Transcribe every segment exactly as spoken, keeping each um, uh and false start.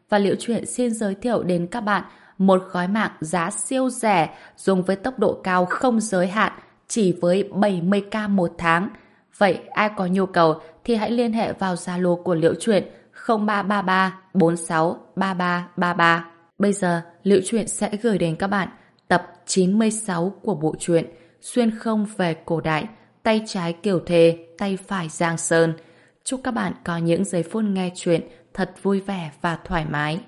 và Liễu Chuyện xin giới thiệu đến các bạn một gói mạng giá siêu rẻ dùng với tốc độ cao không giới hạn chỉ với bảy mươi k một tháng. Vậy ai có nhu cầu thì hãy liên hệ vào Zalo của Liễu Chuyện không ba ba ba bốn sáu ba ba ba ba. Bây giờ Liễu Chuyện sẽ gửi đến các bạn tập chín mươi sáu của bộ truyện Xuyên không về cổ đại, tay trái Kiều Thề, tay phải Giang Sơn. Chúc các bạn có những giây phút nghe chuyện thật vui vẻ và thoải mái.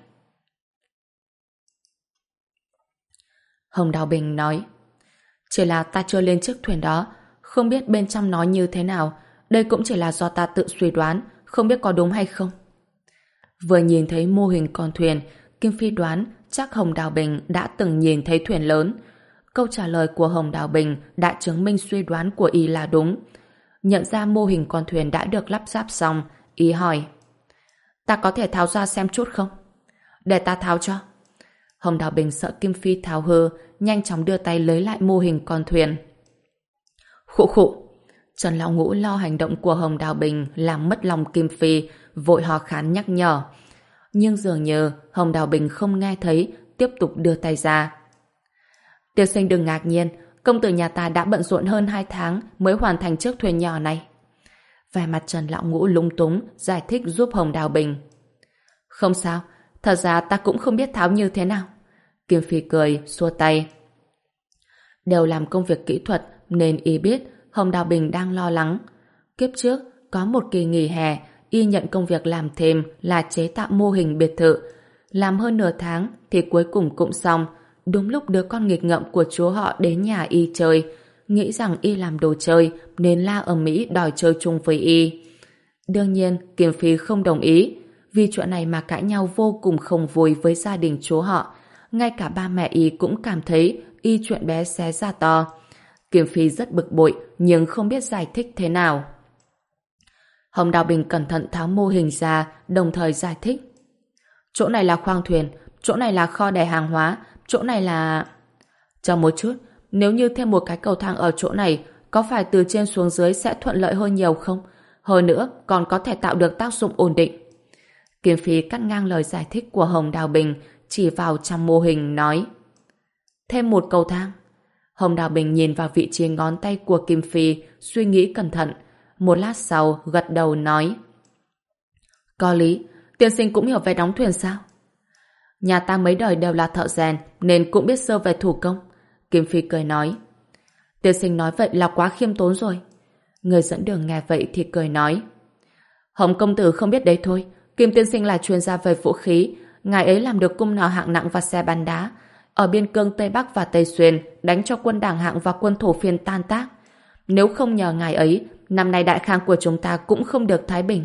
Hồng Đào Bình nói: chỉ là ta chưa lên chiếc thuyền đó, không biết bên trong nó như thế nào. Đây cũng chỉ là do ta tự suy đoán, không biết có đúng hay không. Vừa nhìn thấy mô hình con thuyền, Kim Phi đoán chắc Hồng Đào Bình đã từng nhìn thấy thuyền lớn. Câu trả lời của Hồng Đào Bình đã chứng minh suy đoán của y là đúng. Nhận ra mô hình con thuyền đã được lắp ráp xong, y hỏi: ta có thể tháo ra xem chút không? Để ta tháo cho. Hồng Đào Bình sợ Kim Phi tháo hư, nhanh chóng đưa tay lấy lại mô hình con thuyền. Khụ khụ. Trần Lão Ngũ lo hành động của Hồng Đào Bình làm mất lòng Kim Phi, vội hò khán nhắc nhở. Nhưng dường như Hồng Đào Bình không nghe thấy, tiếp tục đưa tay ra. Tiên sinh đừng ngạc nhiên, công tử nhà ta đã bận rộn hơn hai tháng mới hoàn thành chiếc thuyền nhỏ này. Vẻ mặt Trần Lão Ngũ lúng túng giải thích giúp Hồng Đào Bình. Không sao, thật ra ta cũng không biết tháo như thế nào. Kim Phi cười, xua tay. Đều làm công việc kỹ thuật nên y biết Hồng Đào Bình đang lo lắng. Kiếp trước, có một kỳ nghỉ hè, y nhận công việc làm thêm là chế tạo mô hình biệt thự. Làm hơn nửa tháng thì cuối cùng cũng xong. Đúng lúc đứa con nghịch ngợm của chú họ đến nhà y chơi, nghĩ rằng y làm đồ chơi nên la ở Mỹ đòi chơi chung với y. Đương nhiên, Kim Phi không đồng ý. Vì chuyện này mà cãi nhau vô cùng không vui với gia đình chú họ. Ngay cả ba mẹ y cũng cảm thấy y chuyện bé xé ra to. Kim Phi rất bực bội nhưng không biết giải thích thế nào. Hồng Đào Bình cẩn thận tháo mô hình ra, đồng thời giải thích. Chỗ này là khoang thuyền, chỗ này là kho để hàng hóa, chỗ này là... Chờ một chút, nếu như thêm một cái cầu thang ở chỗ này, có phải từ trên xuống dưới sẽ thuận lợi hơn nhiều không? Hơn nữa, còn có thể tạo được tác dụng ổn định. Kim Phi cắt ngang lời giải thích của Hồng Đào Bình, chỉ vào trong mô hình nói: thêm một cầu thang. Hồng Đào Bình nhìn vào vị trí ngón tay của Kim Phi, suy nghĩ cẩn thận. Một lát sau, gật đầu nói: có lý, tiên sinh cũng hiểu về đóng thuyền sao? Nhà ta mấy đời đều là thợ rèn, nên cũng biết sơ về thủ công. Kim Phi cười nói: tiên sinh nói vậy là quá khiêm tốn rồi. Người dẫn đường nghe vậy thì cười nói: Hồng công tử không biết đấy thôi, Kim tiên sinh là chuyên gia về vũ khí, ngài ấy làm được cung nỏ hạng nặng và xe bắn đá. Ở biên cương Tây Bắc và Tây Xuyên đánh cho quân Đảng Hạng và quân Thổ Phiên tan tác. Nếu không nhờ ngài ấy, năm nay đại khang của chúng ta cũng không được thái bình.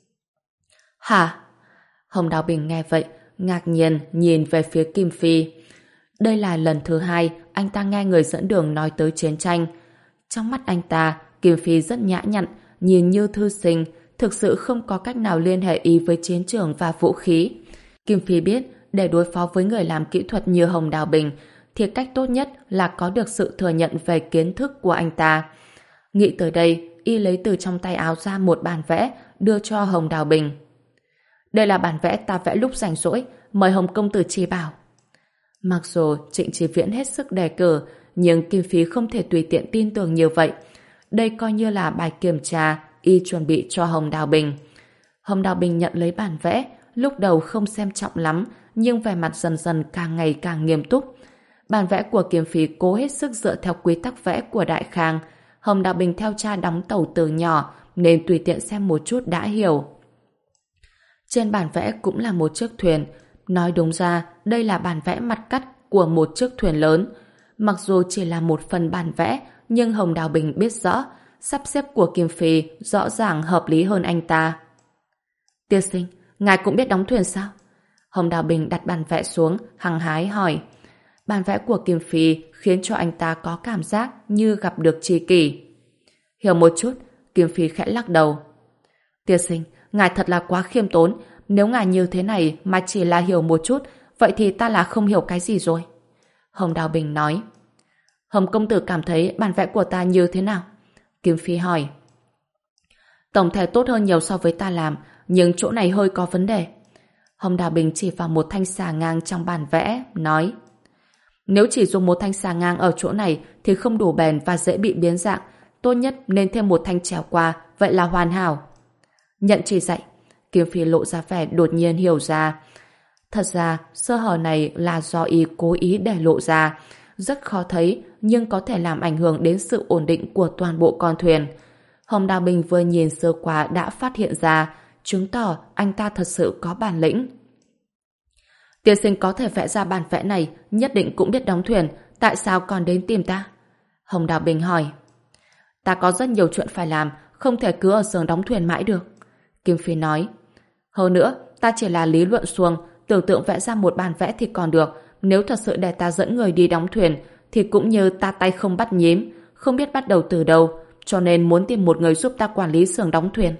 Hả? Hồng Đào Bình nghe vậy, ngạc nhiên nhìn về phía Kim Phi. Đây là lần thứ hai anh ta nghe người dẫn đường nói tới chiến tranh. Trong mắt anh ta, Kim Phi rất nhã nhặn, nhìn như thư sinh, thực sự không có cách nào liên hệ ý với chiến trường và vũ khí. Kim Phi biết, để đối phó với người làm kỹ thuật như Hồng Đào Bình, thì cách tốt nhất là có được sự thừa nhận về kiến thức của anh ta. Nghĩ tới đây, y lấy từ trong tay áo ra một bản vẽ, đưa cho Hồng Đào Bình. Đây là bản vẽ ta vẽ lúc rảnh rỗi, mời Hồng công tử chỉ bảo. Mặc dù Trịnh Chí Viễn hết sức đề cử, nhưng Kim Phi không thể tùy tiện tin tưởng như vậy. Đây coi như là bài kiểm tra y chuẩn bị cho Hồng Đào Bình. Hồng Đào Bình nhận lấy bản vẽ, lúc đầu không xem trọng lắm, nhưng vẻ mặt dần dần càng ngày càng nghiêm túc. Bản vẽ của Kim Phi cố hết sức dựa theo quy tắc vẽ của Đại Khang. Hồng Đào Bình theo cha đóng tàu từ nhỏ, nên tùy tiện xem một chút đã hiểu. Trên bản vẽ cũng là một chiếc thuyền. Nói đúng ra, đây là bản vẽ mặt cắt của một chiếc thuyền lớn. Mặc dù chỉ là một phần bản vẽ, nhưng Hồng Đào Bình biết rõ, sắp xếp của Kim Phi rõ ràng hợp lý hơn anh ta. Tiên sinh, ngài cũng biết đóng thuyền sao? Hồng Đào Bình đặt bản vẽ xuống, hăng hái hỏi. Bản vẽ của Kim Phi khiến cho anh ta có cảm giác như gặp được tri kỷ. Hiểu một chút, Kim Phi khẽ lắc đầu. Tiên sinh, ngài thật là quá khiêm tốn. Nếu ngài như thế này mà chỉ là hiểu một chút, vậy thì ta là không hiểu cái gì rồi. Hồng Đào Bình nói. Hồng công tử cảm thấy bản vẽ của ta như thế nào? Kim Phi hỏi. Tổng thể tốt hơn nhiều so với ta làm, nhưng chỗ này hơi có vấn đề. Hồng Đào Bình chỉ vào một thanh xà ngang trong bản vẽ, nói: nếu chỉ dùng một thanh xà ngang ở chỗ này thì không đủ bền và dễ bị biến dạng, tốt nhất nên thêm một thanh trèo qua, vậy là hoàn hảo. Nhận chỉ dạy, Kim Phi lộ ra vẻ đột nhiên hiểu ra. Thật ra, sơ hở này là do y cố ý để lộ ra, rất khó thấy nhưng có thể làm ảnh hưởng đến sự ổn định của toàn bộ con thuyền. Hồng Đào Bình vừa nhìn sơ qua đã phát hiện ra, chứng tỏ anh ta thật sự có bản lĩnh. Tiên sinh có thể vẽ ra bản vẽ này, nhất định cũng biết đóng thuyền, tại sao còn đến tìm ta? Hồng Đào Bình hỏi. Ta có rất nhiều chuyện phải làm, không thể cứ ở xưởng đóng thuyền mãi được. Kim Phi nói. Hơn nữa, ta chỉ là lý luận xuông, tưởng tượng vẽ ra một bản vẽ thì còn được, nếu thật sự để ta dẫn người đi đóng thuyền, thì cũng như ta tay không bắt nhím, không biết bắt đầu từ đâu, cho nên muốn tìm một người giúp ta quản lý xưởng đóng thuyền.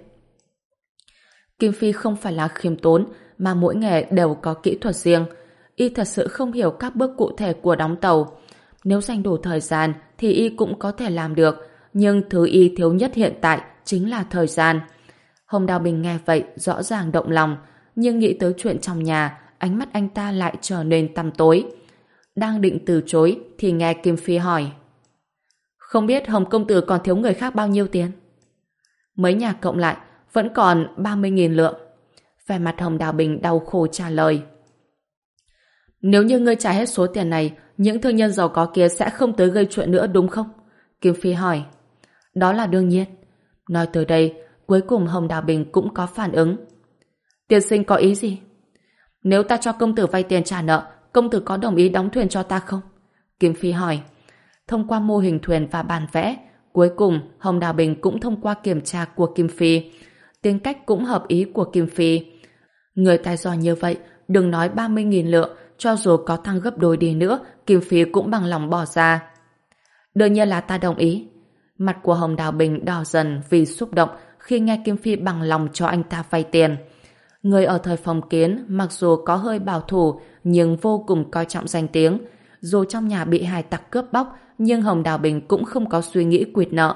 Kim Phi không phải là khiêm tốn, mà mỗi nghề đều có kỹ thuật riêng. Y thật sự không hiểu các bước cụ thể của đóng tàu. Nếu dành đủ thời gian thì y cũng có thể làm được, nhưng thứ y thiếu nhất hiện tại chính là thời gian. Hồng Đào Bình nghe vậy rõ ràng động lòng, nhưng nghĩ tới chuyện trong nhà, ánh mắt anh ta lại trở nên tăm tối. Đang định từ chối thì nghe Kim Phi hỏi. Không biết Hồng công tử còn thiếu người khác bao nhiêu tiền? Mấy nhà cộng lại vẫn còn ba mươi nghìn lượng. Vẻ mặt Hồng Đào Bình đau khổ trả lời. Nếu như ngươi trả hết số tiền này, những thương nhân giàu có kia sẽ không tới gây chuyện nữa đúng không? Kim Phi hỏi. Đó là đương nhiên. Nói tới đây, cuối cùng Hồng Đào Bình cũng có phản ứng. Tiên sinh có ý gì? Nếu ta cho công tử vay tiền trả nợ, công tử có đồng ý đóng thuyền cho ta không? Kim Phi hỏi. Thông qua mô hình thuyền và bản vẽ, cuối cùng Hồng Đào Bình cũng thông qua kiểm tra của Kim Phi. Tính cách cũng hợp ý của Kim Phi. Người tài giỏi như vậy, đừng nói ba mươi nghìn lượng, cho dù có tăng gấp đôi đi nữa, Kim Phi cũng bằng lòng bỏ ra. Đương nhiên là ta đồng ý. Mặt của Hồng Đào Bình đỏ dần vì xúc động khi nghe Kim Phi bằng lòng cho anh ta vay tiền. Người ở thời phong kiến mặc dù có hơi bảo thủ nhưng vô cùng coi trọng danh tiếng. Dù trong nhà bị hải tặc cướp bóc nhưng Hồng Đào Bình cũng không có suy nghĩ quỵt nợ.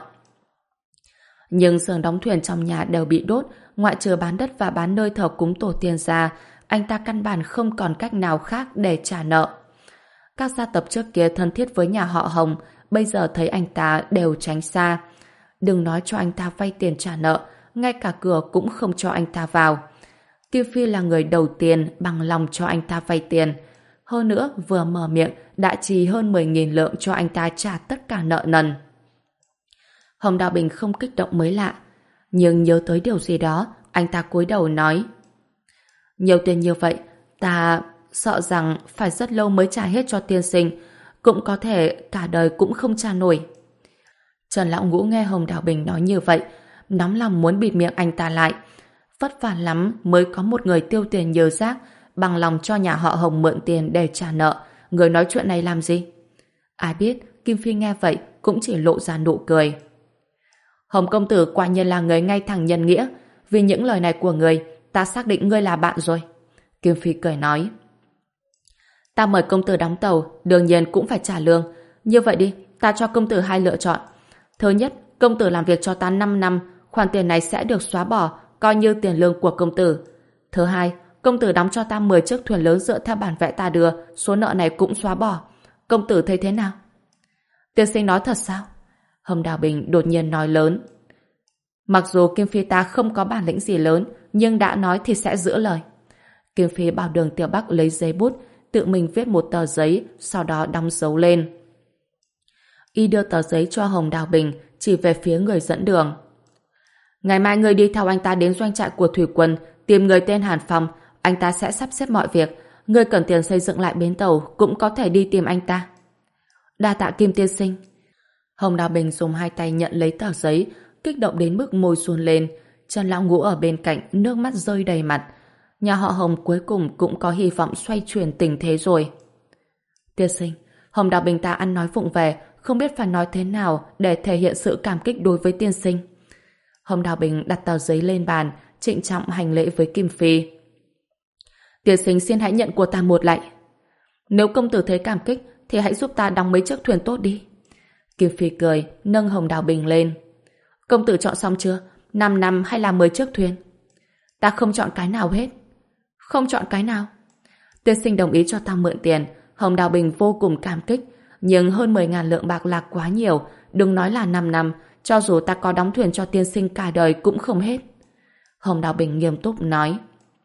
Nhưng xưởng đóng thuyền trong nhà đều bị đốt, ngoại trừ bán đất và bán nơi thờ cúng tổ tiên ra, anh ta căn bản không còn cách nào khác để trả nợ. Các gia tộc trước kia thân thiết với nhà họ Hồng, bây giờ thấy anh ta đều tránh xa. Đừng nói cho anh ta vay tiền trả nợ, ngay cả cửa cũng không cho anh ta vào. Kim Phi là người đầu tiên bằng lòng cho anh ta vay tiền. Hơn nữa, vừa mở miệng đã chi hơn mười nghìn lượng cho anh ta trả tất cả nợ nần. Hồng Đào Bình không kích động mới lạ, nhưng nhớ tới điều gì đó, anh ta cúi đầu nói. Nhiều tiền như vậy, ta sợ rằng phải rất lâu mới trả hết cho tiên sinh, cũng có thể cả đời cũng không trả nổi. Trần Lão Ngũ nghe Hồng Đào Bình nói như vậy, nóng lòng muốn bịt miệng anh ta lại. Vất vả lắm mới có một người tiêu tiền nhờ rác, bằng lòng cho nhà họ Hồng mượn tiền để trả nợ. Người nói chuyện này làm gì? Ai biết, Kim Phi nghe vậy cũng chỉ lộ ra nụ cười. Hồng công tử quả nhiên là người ngay thẳng nhân nghĩa. Vì những lời này của người, ta xác định ngươi là bạn rồi. Kim Phi cười nói. Ta mời công tử đóng tàu, đương nhiên cũng phải trả lương. Như vậy đi, ta cho công tử hai lựa chọn. Thứ nhất, công tử làm việc cho ta năm năm, khoản tiền này sẽ được xóa bỏ, coi như tiền lương của công tử. Thứ hai, công tử đóng cho ta mười chiếc thuyền lớn dựa theo bản vẽ ta đưa, số nợ này cũng xóa bỏ. Công tử thấy thế nào? Tiên sinh nói thật sao? Hồng Đào Bình đột nhiên nói lớn. Mặc dù Kim Phi ta không có bản lĩnh gì lớn, nhưng đã nói thì sẽ giữ lời. Kim Phi bảo Đường Tiểu Bắc lấy giấy bút, tự mình viết một tờ giấy, sau đó đóng dấu lên. Y đưa tờ giấy cho Hồng Đào Bình, chỉ về phía người dẫn đường. Ngày mai người đi theo anh ta đến doanh trại của thủy quân, tìm người tên Hàn Phong, anh ta sẽ sắp xếp mọi việc. Người cần tiền xây dựng lại bến tàu, cũng có thể đi tìm anh ta. Đa tạ Kim tiên sinh. Hồng Đào Bình dùng hai tay nhận lấy tờ giấy, kích động đến mức môi run lên. Trần Lão Ngũ ở bên cạnh, nước mắt rơi đầy mặt. Nhà họ Hồng cuối cùng cũng có hy vọng xoay chuyển tình thế rồi. Tiên sinh, Hồng Đào Bình ta ăn nói vụng về, không biết phải nói thế nào để thể hiện sự cảm kích đối với tiên sinh. Hồng Đào Bình đặt tờ giấy lên bàn, trịnh trọng hành lễ với Kim Phi. Tiên sinh xin hãy nhận của ta một lạy. Nếu công tử thấy cảm kích, thì hãy giúp ta đóng mấy chiếc thuyền tốt đi. Kim Phi cười, nâng Hồng Đào Bình lên. Công tử chọn xong chưa? Năm năm hay là mười chiếc thuyền? Ta không chọn cái nào hết. Không chọn cái nào. Tiên sinh đồng ý cho ta mượn tiền. Hồng Đào Bình vô cùng cảm kích. Nhưng hơn mười ngàn lượng bạc là quá nhiều. Đừng nói là năm năm. Cho dù ta có đóng thuyền cho tiên sinh cả đời cũng không hết. Hồng Đào Bình nghiêm túc nói.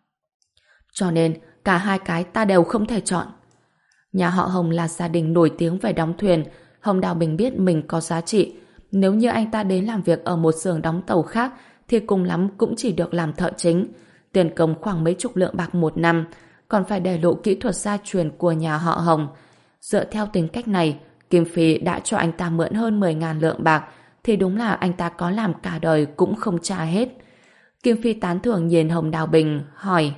Cho nên cả hai cái ta đều không thể chọn. Nhà họ Hồng là gia đình nổi tiếng về đóng thuyền. Hồng Đào Bình biết mình có giá trị. Nếu như anh ta đến làm việc ở một xưởng đóng tàu khác thì cùng lắm cũng chỉ được làm thợ chính. Tiền công khoảng mấy chục lượng bạc một năm, còn phải để lộ kỹ thuật gia truyền của nhà họ Hồng. Dựa theo tính cách này, Kim Phi đã cho anh ta mượn hơn mười ngàn lượng bạc, thì đúng là anh ta có làm cả đời cũng không trả hết. Kim Phi tán thưởng nhìn Hồng Đào Bình, hỏi: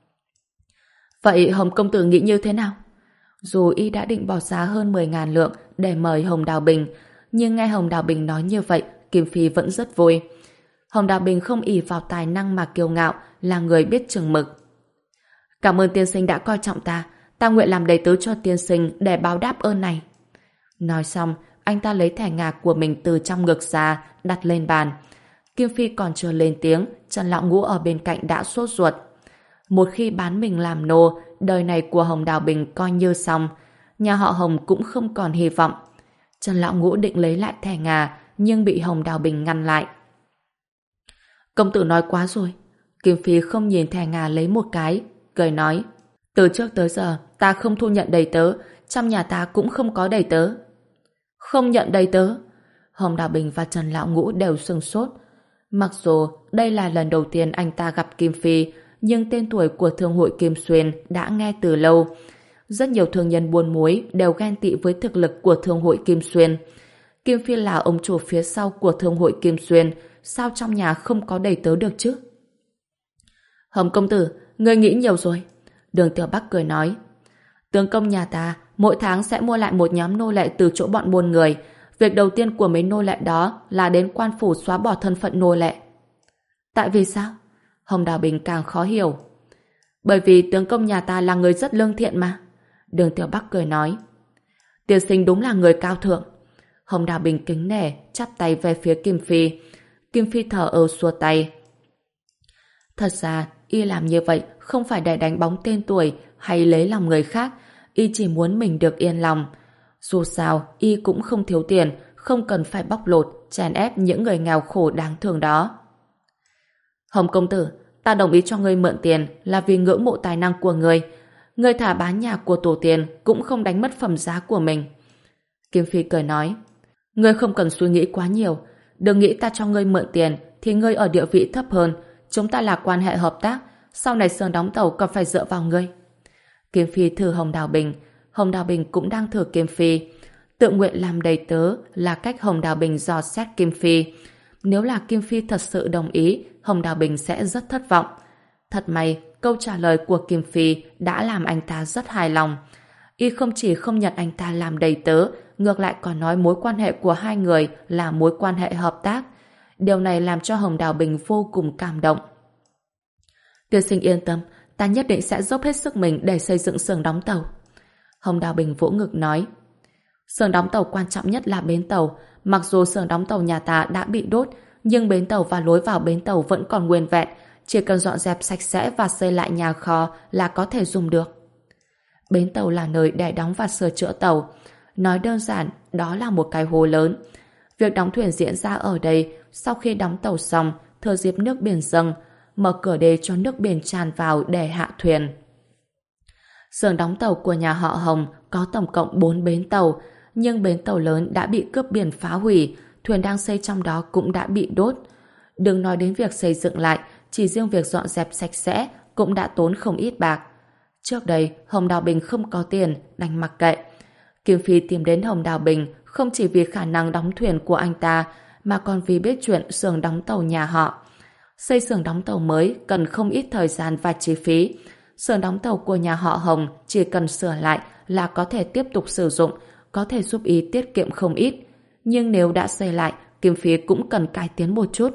Vậy Hồng công tử nghĩ như thế nào? Dù y đã định bỏ giá hơn mười ngàn lượng để mời Hồng Đào Bình, nhưng nghe Hồng Đào Bình nói như vậy, Kim Phi vẫn rất vui. Hồng Đào Bình không ỷ vào tài năng mà kiêu ngạo, là người biết chừng mực. Cảm ơn tiên sinh đã coi trọng ta, ta nguyện làm đầy tớ cho tiên sinh để báo đáp ơn này. Nói xong, anh ta lấy thẻ ngà của mình từ trong ngực ra, đặt lên bàn. Kim Phi còn chưa lên tiếng, Trần Lão Ngũ ở bên cạnh đã sốt ruột. Một khi bán mình làm nô, đời này của Hồng Đào Bình coi như xong. Nhà họ Hồng cũng không còn hy vọng. Trần Lão Ngũ định lấy lại thẻ ngà, nhưng bị Hồng Đào Bình ngăn lại. Công tử nói quá rồi. Kim Phi không nhìn thẻ ngà lấy một cái, cười nói: Từ trước tới giờ, ta không thu nhận đầy tớ, trong nhà ta cũng không có đầy tớ. Không nhận đầy tớ? Hồng Đào Bình và Trần Lão Ngũ đều sửng sốt. Mặc dù đây là lần đầu tiên anh ta gặp Kim Phi, nhưng tên tuổi của thương hội Kim Xuyên đã nghe từ lâu. Rất nhiều thương nhân buôn muối đều ghen tị với thực lực của thương hội Kim Xuyên. Kim Phi là ông chủ phía sau của thương hội Kim Xuyên, sao trong nhà không có đầy tớ được chứ? Hồng công tử, ngươi nghĩ nhiều rồi. Đường Tiểu Bắc cười nói: Tướng công nhà ta mỗi tháng sẽ mua lại một nhóm nô lệ từ chỗ bọn buôn người. Việc đầu tiên của mấy nô lệ đó là đến quan phủ xóa bỏ thân phận nô lệ. Tại vì sao? Hồng Đào Bình càng khó hiểu. Bởi vì tướng công nhà ta là người rất lương thiện mà. Đường Tiểu Bắc cười nói: Tiên sinh đúng là người cao thượng. Hồng Đào Bình kính nể chắp tay về phía Kim Phi. Kim Phi thở ơ xua tay. Thật ra y làm như vậy không phải để đánh bóng tên tuổi hay lấy lòng người khác, y chỉ muốn mình được yên lòng. Dù sao y cũng không thiếu tiền, không cần phải bóc lột chèn ép những người nghèo khổ đáng thương đó. Hồng công tử, ta đồng ý cho ngươi mượn tiền là vì ngưỡng mộ tài năng của ngươi. Ngươi thả bán nhà của tổ tiên cũng không đánh mất phẩm giá của mình. Kim Phi cười nói: Ngươi không cần suy nghĩ quá nhiều. Đừng nghĩ ta cho ngươi mượn tiền thì ngươi ở địa vị thấp hơn. Chúng ta là quan hệ hợp tác, sau này xưởng đóng tàu còn phải dựa vào ngươi. Kim Phi thử Hồng Đào Bình. Hồng Đào Bình cũng đang thử Kim Phi. Tự nguyện làm đầy tớ là cách Hồng Đào Bình dò xét Kim Phi. Nếu là Kim Phi thật sự đồng ý, Hồng Đào Bình sẽ rất thất vọng. Thật may, câu trả lời của Kim Phi đã làm anh ta rất hài lòng. Y không chỉ không nhận anh ta làm đầy tớ, ngược lại còn nói mối quan hệ của hai người là mối quan hệ hợp tác. Điều này làm cho Hồng Đào Bình vô cùng cảm động. Tiên sinh yên tâm, ta nhất định sẽ dốc hết sức mình để xây dựng xưởng đóng tàu. Hồng Đào Bình vỗ ngực nói: Xưởng đóng tàu quan trọng nhất là bến tàu. Mặc dù xưởng đóng tàu nhà ta đã bị đốt, nhưng bến tàu và lối vào bến tàu vẫn còn nguyên vẹn. Chỉ cần dọn dẹp sạch sẽ và xây lại nhà kho là có thể dùng được. Bến tàu là nơi để đóng và sửa chữa tàu. Nói đơn giản, đó là một cái hố lớn. Việc đóng thuyền diễn ra ở đây. Sau khi đóng tàu xong, thừa dịp nước biển dâng, mở cửa đê cho nước biển tràn vào để hạ thuyền. Xưởng đóng tàu của nhà họ Hồng có tổng cộng bốn bến tàu, nhưng bến tàu lớn đã bị cướp biển phá hủy, thuyền đang xây trong đó cũng đã bị đốt. Đừng nói đến việc xây dựng lại, chỉ riêng việc dọn dẹp sạch sẽ cũng đã tốn không ít bạc. Trước đây, Hồng Đào Bình không có tiền, đành mặc kệ. Kim Phi tìm đến Hồng Đào Bình không chỉ vì khả năng đóng thuyền của anh ta, mà còn vì biết chuyện xưởng đóng tàu nhà họ. Xây xưởng đóng tàu mới cần không ít thời gian và chi phí. Xưởng đóng tàu của nhà họ Hồng chỉ cần sửa lại là có thể tiếp tục sử dụng, có thể giúp ý tiết kiệm không ít. Nhưng nếu đã xây lại, Kim Phi cũng cần cải tiến một chút.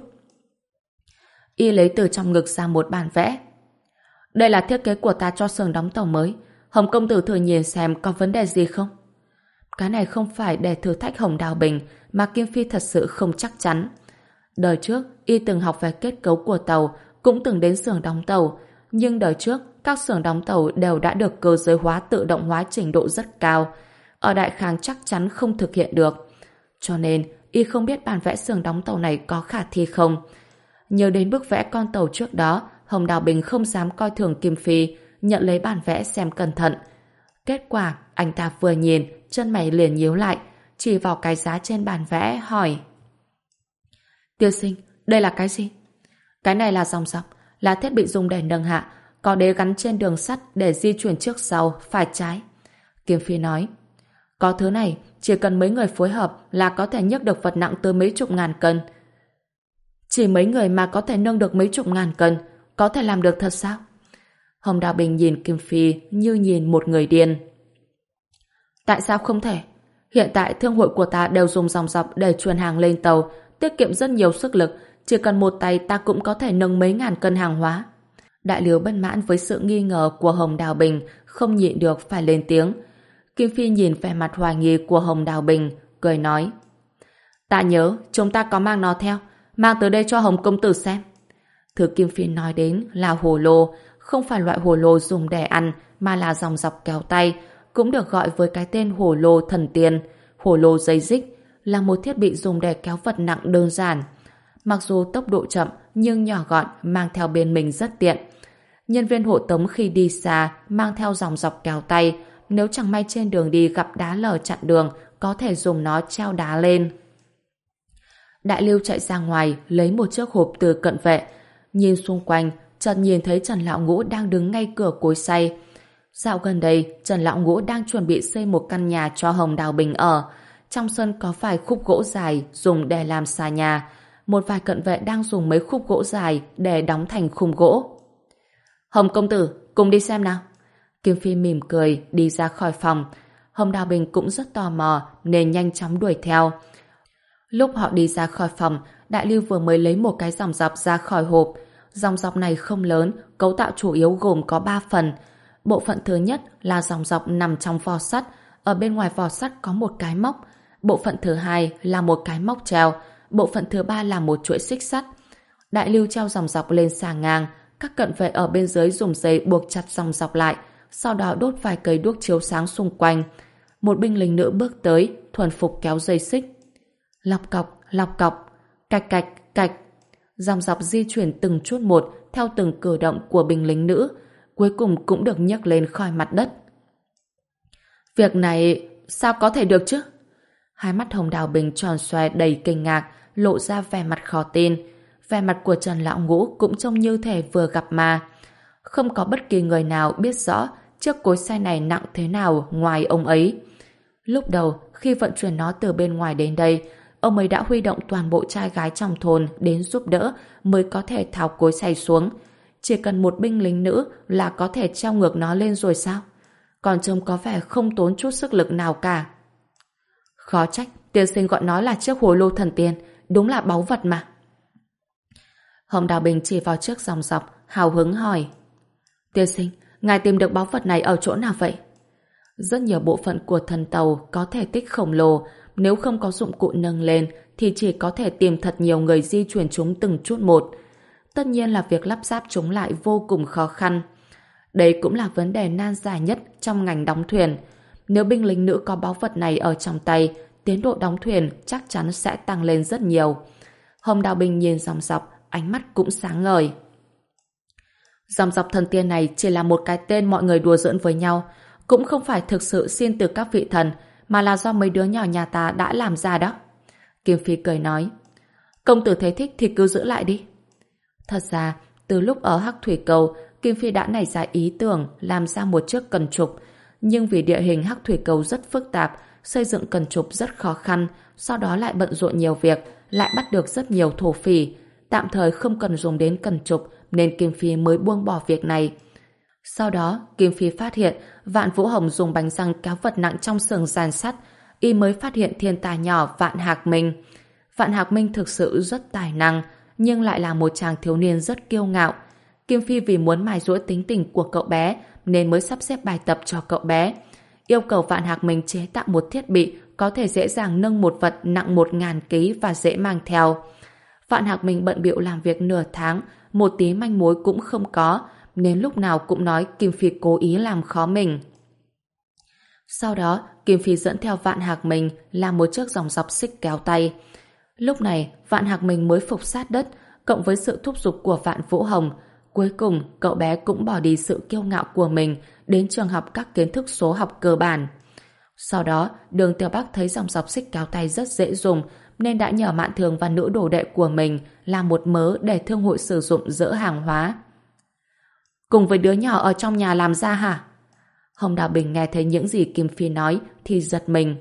Y lấy từ trong ngực ra một bản vẽ. Đây là thiết kế của ta cho xưởng đóng tàu mới. Hồng công tử thử nhìn xem có vấn đề gì không? Cái này không phải để thử thách Hồng Đào Bình, mà Kim Phi thật sự không chắc chắn. Đời trước, y từng học về kết cấu của tàu, cũng từng đến xưởng đóng tàu, nhưng đời trước các xưởng đóng tàu đều đã được cơ giới hóa tự động hóa trình độ rất cao. Ở Đại Khang chắc chắn không thực hiện được. Cho nên, y không biết bản vẽ xưởng đóng tàu này có khả thi không. Nhớ đến bức vẽ con tàu trước đó, Hồng Đào Bình không dám coi thường Kim Phi, nhận lấy bản vẽ xem cẩn thận. Kết quả, anh ta vừa nhìn, chân mày liền nhíu lại, chỉ vào cái giá trên bản vẽ, hỏi: Tiên sinh, đây là cái gì? Cái này là dòng dọc, là thiết bị dùng để nâng hạ, có đế gắn trên đường sắt để di chuyển trước sau, phải trái. Kim Phi nói: Có thứ này, chỉ cần mấy người phối hợp là có thể nhấc được vật nặng từ mấy chục ngàn cân. Chỉ mấy người mà có thể nâng được mấy chục ngàn cân, có thể làm được thật sao? Hồng Đào Bình nhìn Kim Phi như nhìn một người điên. Tại sao không thể? Hiện tại thương hội của ta đều dùng dòng dọc để truyền hàng lên tàu, tiết kiệm rất nhiều sức lực, chỉ cần một tay ta cũng có thể nâng mấy ngàn cân hàng hóa. Đại Liêu bất mãn với sự nghi ngờ của Hồng Đào Bình, không nhịn được phải lên tiếng. Kim Phi nhìn vẻ mặt hoài nghi của Hồng Đào Bình, cười nói: Ta nhớ chúng ta có mang nó theo, mang tới đây cho Hồng công tử xem. Thứ Kim Phi nói đến là hồ lô, không phải loại hồ lô dùng để ăn, mà là dòng dọc kéo tay, cũng được gọi với cái tên hồ lô thần tiên. Hồ lô dây dích là một thiết bị dùng để kéo vật nặng đơn giản. Mặc dù tốc độ chậm nhưng nhỏ gọn, mang theo bên mình rất tiện. Nhân viên hộ tống khi đi xa mang theo dòng dọc kéo tay, nếu chẳng may trên đường đi gặp đá lở chặn đường, có thể dùng nó treo đá lên. Đại Lưu chạy ra ngoài lấy một chiếc hộp từ cận vệ, nhìn xung quanh, chợt nhìn thấy Trần Lão Ngũ đang đứng ngay cửa cối xay. Dạo gần đây, Trần Lão Ngũ đang chuẩn bị xây một căn nhà cho Hồng Đào Bình ở. Trong sân có vài khúc gỗ dài dùng để làm xà nhà. Một vài cận vệ đang dùng mấy khúc gỗ dài để đóng thành khung gỗ. Hồng công tử, cùng đi xem nào. Kim Phi mỉm cười đi ra khỏi phòng. Hồng Đào Bình cũng rất tò mò nên nhanh chóng đuổi theo. Lúc họ đi ra khỏi phòng, Đại Lưu vừa mới lấy một cái dòng dọc ra khỏi hộp. Dòng dọc này không lớn, cấu tạo chủ yếu gồm có ba phần. Bộ phận thứ nhất là dòng dọc nằm trong vỏ sắt, ở bên ngoài vỏ sắt có một cái móc. Bộ phận thứ hai là một cái móc treo, bộ phận thứ ba là một chuỗi xích sắt. Đại Lưu treo dòng dọc lên xà ngang, các cận vệ ở bên dưới dùng dây buộc chặt dòng dọc lại, sau đó đốt vài cây đuốc chiếu sáng xung quanh. Một binh lính nữ bước tới, thuần phục kéo dây xích. Lọc cọc, lọc cọc, cạch cạch, cạch. Dòng dọc di chuyển từng chút một theo từng cử động của binh lính nữ, cuối cùng cũng được nhấc lên khỏi mặt đất. Việc này sao có thể được chứ? Hai mắt Hồng Đào Bình tròn xoe đầy kinh ngạc, lộ ra vẻ mặt khó tin. Vẻ mặt của Trần Lão Ngũ cũng trông như thể vừa gặp ma. Không có bất kỳ người nào biết rõ chiếc cối xay này nặng thế nào ngoài ông ấy. Lúc đầu, khi vận chuyển nó từ bên ngoài đến đây, ông ấy đã huy động toàn bộ trai gái trong thôn đến giúp đỡ mới có thể tháo cối xay xuống. Chỉ cần một binh lính nữ là có thể treo ngược nó lên rồi sao? Còn trông có vẻ không tốn chút sức lực nào cả. Khó trách, tiên sinh gọi nó là chiếc hồ lô thần tiên, đúng là báu vật mà. Hồng Đào Bình chỉ vào chiếc dòng dọc, hào hứng hỏi: Tiên sinh, ngài tìm được báu vật này ở chỗ nào vậy? Rất nhiều bộ phận của thần tàu có thể tích khổng lồ, nếu không có dụng cụ nâng lên thì chỉ có thể tìm thật nhiều người di chuyển chúng từng chút một. Tất nhiên là việc lắp ráp chúng lại vô cùng khó khăn. Đây cũng là vấn đề nan giải nhất trong ngành đóng thuyền. Nếu binh lính nữ có báu vật này ở trong tay, tiến độ đóng thuyền chắc chắn sẽ tăng lên rất nhiều. Hồng Đào Bình nhìn dòng dọc, ánh mắt cũng sáng ngời. Dòng dọc thần tiên này chỉ là một cái tên mọi người đùa giỡn với nhau, cũng không phải thực sự xin từ các vị thần, mà là do mấy đứa nhỏ nhà ta đã làm ra đó. Kim Phi cười nói: Công tử thấy thích thì cứ giữ lại đi. Thật ra, từ lúc ở Hắc Thủy Cầu, Kim Phi đã nảy ra ý tưởng làm ra một chiếc cần trục, nhưng vì địa hình Hắc Thủy Cầu rất phức tạp, xây dựng cần trục rất khó khăn, sau đó lại bận rộn nhiều việc, lại bắt được rất nhiều thổ phỉ, tạm thời không cần dùng đến cần trục nên Kim Phi mới buông bỏ việc này. Sau đó, Kim Phi phát hiện Vạn Vũ Hồng dùng bánh răng kéo vật nặng trong xưởng ràn sắt, y mới phát hiện thiên tài nhỏ Vạn Hạc Minh. Vạn Hạc Minh thực sự rất tài năng, nhưng lại là một chàng thiếu niên rất kiêu ngạo. Kim Phi vì muốn mài giũa tính tình của cậu bé nên mới sắp xếp bài tập cho cậu bé. Yêu cầu Vạn Hạc Minh chế tạo một thiết bị có thể dễ dàng nâng một vật nặng một ngàn ký và dễ mang theo. Vạn Hạc Minh bận bịu làm việc nửa tháng, một tí manh mối cũng không có, nên lúc nào cũng nói Kim Phi cố ý làm khó mình. Sau đó, Kim Phi dẫn theo Vạn Hạc Mình làm một chiếc dòng dọc xích kéo tay. Lúc này, Vạn Hạc Mình mới phục sát đất, cộng với sự thúc giục của Vạn Vũ Hồng. Cuối cùng, cậu bé cũng bỏ đi sự kiêu ngạo của mình, đến trường học các kiến thức số học cơ bản. Sau đó, Đường Tiểu Bắc thấy dòng dọc xích kéo tay rất dễ dùng, nên đã nhờ Mạn Thường và nữ đồ đệ của mình làm một mớ để thương hội sử dụng dỡ hàng hóa. Cùng với đứa nhỏ ở trong nhà làm ra hả? Hồng Đào Bình nghe thấy những gì Kim Phi nói thì giật mình.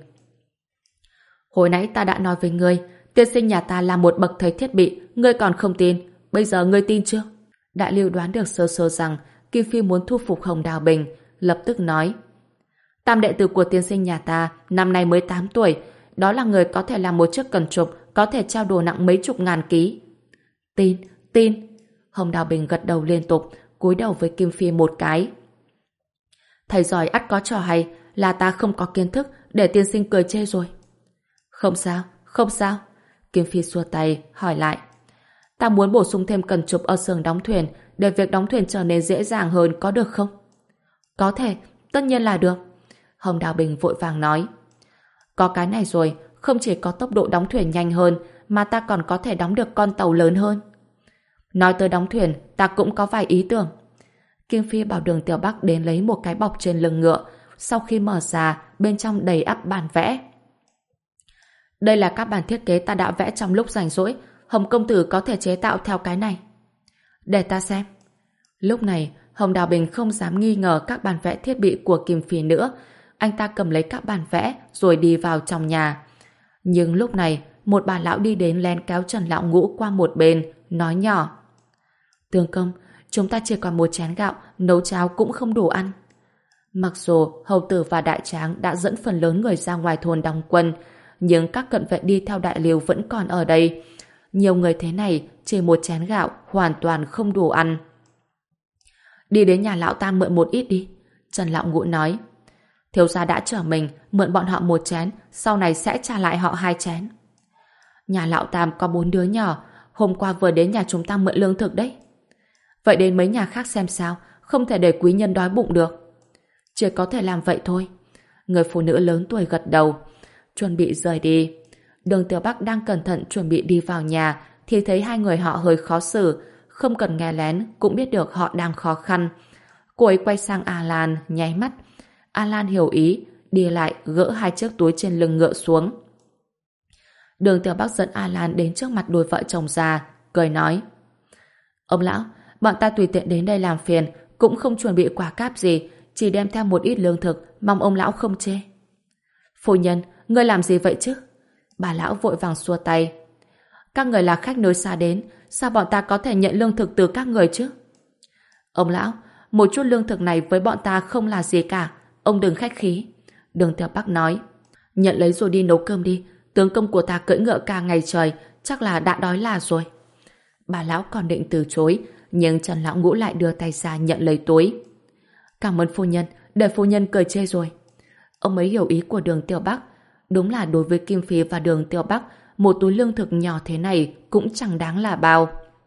Hồi nãy ta đã nói với ngươi, tiên sinh nhà ta là một bậc thầy thiết bị, ngươi còn không tin, bây giờ ngươi tin chưa? Đại Lưu đoán được sơ sơ rằng Kim Phi muốn thu phục Hồng Đào Bình, lập tức nói: Tam đệ tử của tiên sinh nhà ta năm nay mới tám tuổi, đó là người có thể làm một chiếc cần trục, có thể trao đồ nặng mấy chục ngàn ký. Tin, tin. Hồng Đào Bình gật đầu liên tục, cúi đầu với Kim Phi một cái. Thầy giỏi ắt có trò hay, là ta không có kiến thức để tiên sinh cười chê rồi. Không sao, không sao. Kim Phi xua tay, hỏi lại. Ta muốn bổ sung thêm cần trục ở xưởng đóng thuyền để việc đóng thuyền trở nên dễ dàng hơn, có được không? Có thể, tất nhiên là được. Hồng Đào Bình vội vàng nói. Có cái này rồi, không chỉ có tốc độ đóng thuyền nhanh hơn, mà ta còn có thể đóng được con tàu lớn hơn. Nói tới đóng thuyền, ta cũng có vài ý tưởng. Kim Phi bảo Đường Tiểu Bắc đến lấy một cái bọc trên lưng ngựa, sau khi mở ra, bên trong đầy ắp bản vẽ. Đây là các bản thiết kế ta đã vẽ trong lúc rảnh rỗi, Hồng công tử có thể chế tạo theo cái này. Để ta xem. Lúc này, Hồng Đào Bình không dám nghi ngờ các bản vẽ thiết bị của Kim Phi nữa. Anh ta cầm lấy các bản vẽ rồi đi vào trong nhà. Nhưng lúc này, một bà lão đi đến lén kéo Trần Lão Ngũ qua một bên, nói nhỏ. Tướng công, chúng ta chỉ còn một chén gạo, nấu cháo cũng không đủ ăn. Mặc dù hầu tử và đại tráng đã dẫn phần lớn người ra ngoài thôn đóng quân, nhưng các cận vệ đi theo Đại Liêu vẫn còn ở đây. Nhiều người thế này, chỉ một chén gạo hoàn toàn không đủ ăn. Đi đến nhà lão Tam mượn một ít đi. Trần Lão Ngũ nói. Thiếu gia đã chở mình, mượn bọn họ một chén, sau này sẽ trả lại họ hai chén. Nhà lão Tam có bốn đứa nhỏ, hôm qua vừa đến nhà chúng ta mượn lương thực đấy. Vậy đến mấy nhà khác xem sao, không thể để quý nhân đói bụng được. Chỉ có thể làm vậy thôi. Người phụ nữ lớn tuổi gật đầu, chuẩn bị rời đi. Đường Tiểu Bắc đang cẩn thận chuẩn bị đi vào nhà thì thấy hai người họ hơi khó xử, không cần nghe lén cũng biết được họ đang khó khăn. Cô ấy quay sang A Lan nháy mắt. A Lan hiểu ý, đi lại gỡ hai chiếc túi trên lưng ngựa xuống. Đường Tiểu Bắc dẫn A Lan đến trước mặt đôi vợ chồng già, cười nói: Ông lão, bọn ta tùy tiện đến đây làm phiền, cũng không chuẩn bị quà cáp gì, chỉ đem theo một ít lương thực, mong ông lão không chê. Phu nhân, ngươi làm gì vậy chứ? Bà lão vội vàng xua tay. Các người là khách nơi xa đến, sao bọn ta có thể nhận lương thực từ các người chứ? Ông lão, một chút lương thực này với bọn ta không là gì cả, ông đừng khách khí. Đường Tiểu Bắc nói. Nhận lấy rồi đi nấu cơm đi, tướng công của ta cưỡi ngựa cả ngày trời, chắc là đã đói là rồi. Bà lão còn định từ chối, nhưng Trần Lão Ngũ lại đưa tay ra nhận lấy túi. Cảm ơn phu nhân, để phu nhân cười chê rồi. Ông ấy hiểu ý của Đường Tiểu Bắc. Đúng là đối với Kim Phi và Đường Tiểu Bắc, một túi lương thực nhỏ thế này cũng chẳng đáng là bao.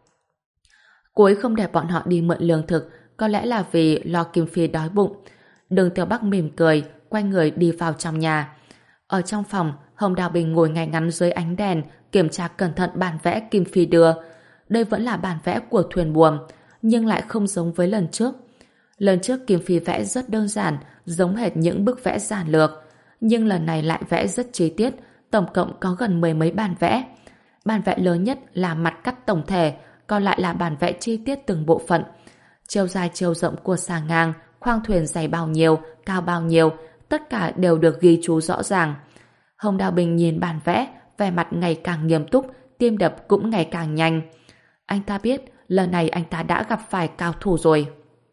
Cô ấy không để bọn họ đi mượn lương thực, có lẽ là vì lo Kim Phi đói bụng. Đường Tiểu Bắc mỉm cười, quay người đi vào trong nhà. Ở trong phòng, Hồng Đào Bình ngồi ngay ngắn dưới ánh đèn, kiểm tra cẩn thận bản vẽ Kim Phi đưa. Đây vẫn là bản vẽ của thuyền buồm, nhưng lại không giống với lần trước. Lần trước Kim Phi vẽ rất đơn giản, giống hệt những bức vẽ giản lược. Nhưng lần này lại vẽ rất chi tiết, tổng cộng có gần mười mấy bản vẽ. Bản vẽ lớn nhất là mặt cắt tổng thể, còn lại là bản vẽ chi tiết từng bộ phận. Chiều dài chiều rộng của xà ngang, khoang thuyền dày bao nhiêu, cao bao nhiêu, tất cả đều được ghi chú rõ ràng. Hồng Đào Bình nhìn bản vẽ, vẻ mặt ngày càng nghiêm túc, tim đập cũng ngày càng nhanh. Anh ta biết, lần này anh ta đã gặp phải cao thủ rồi.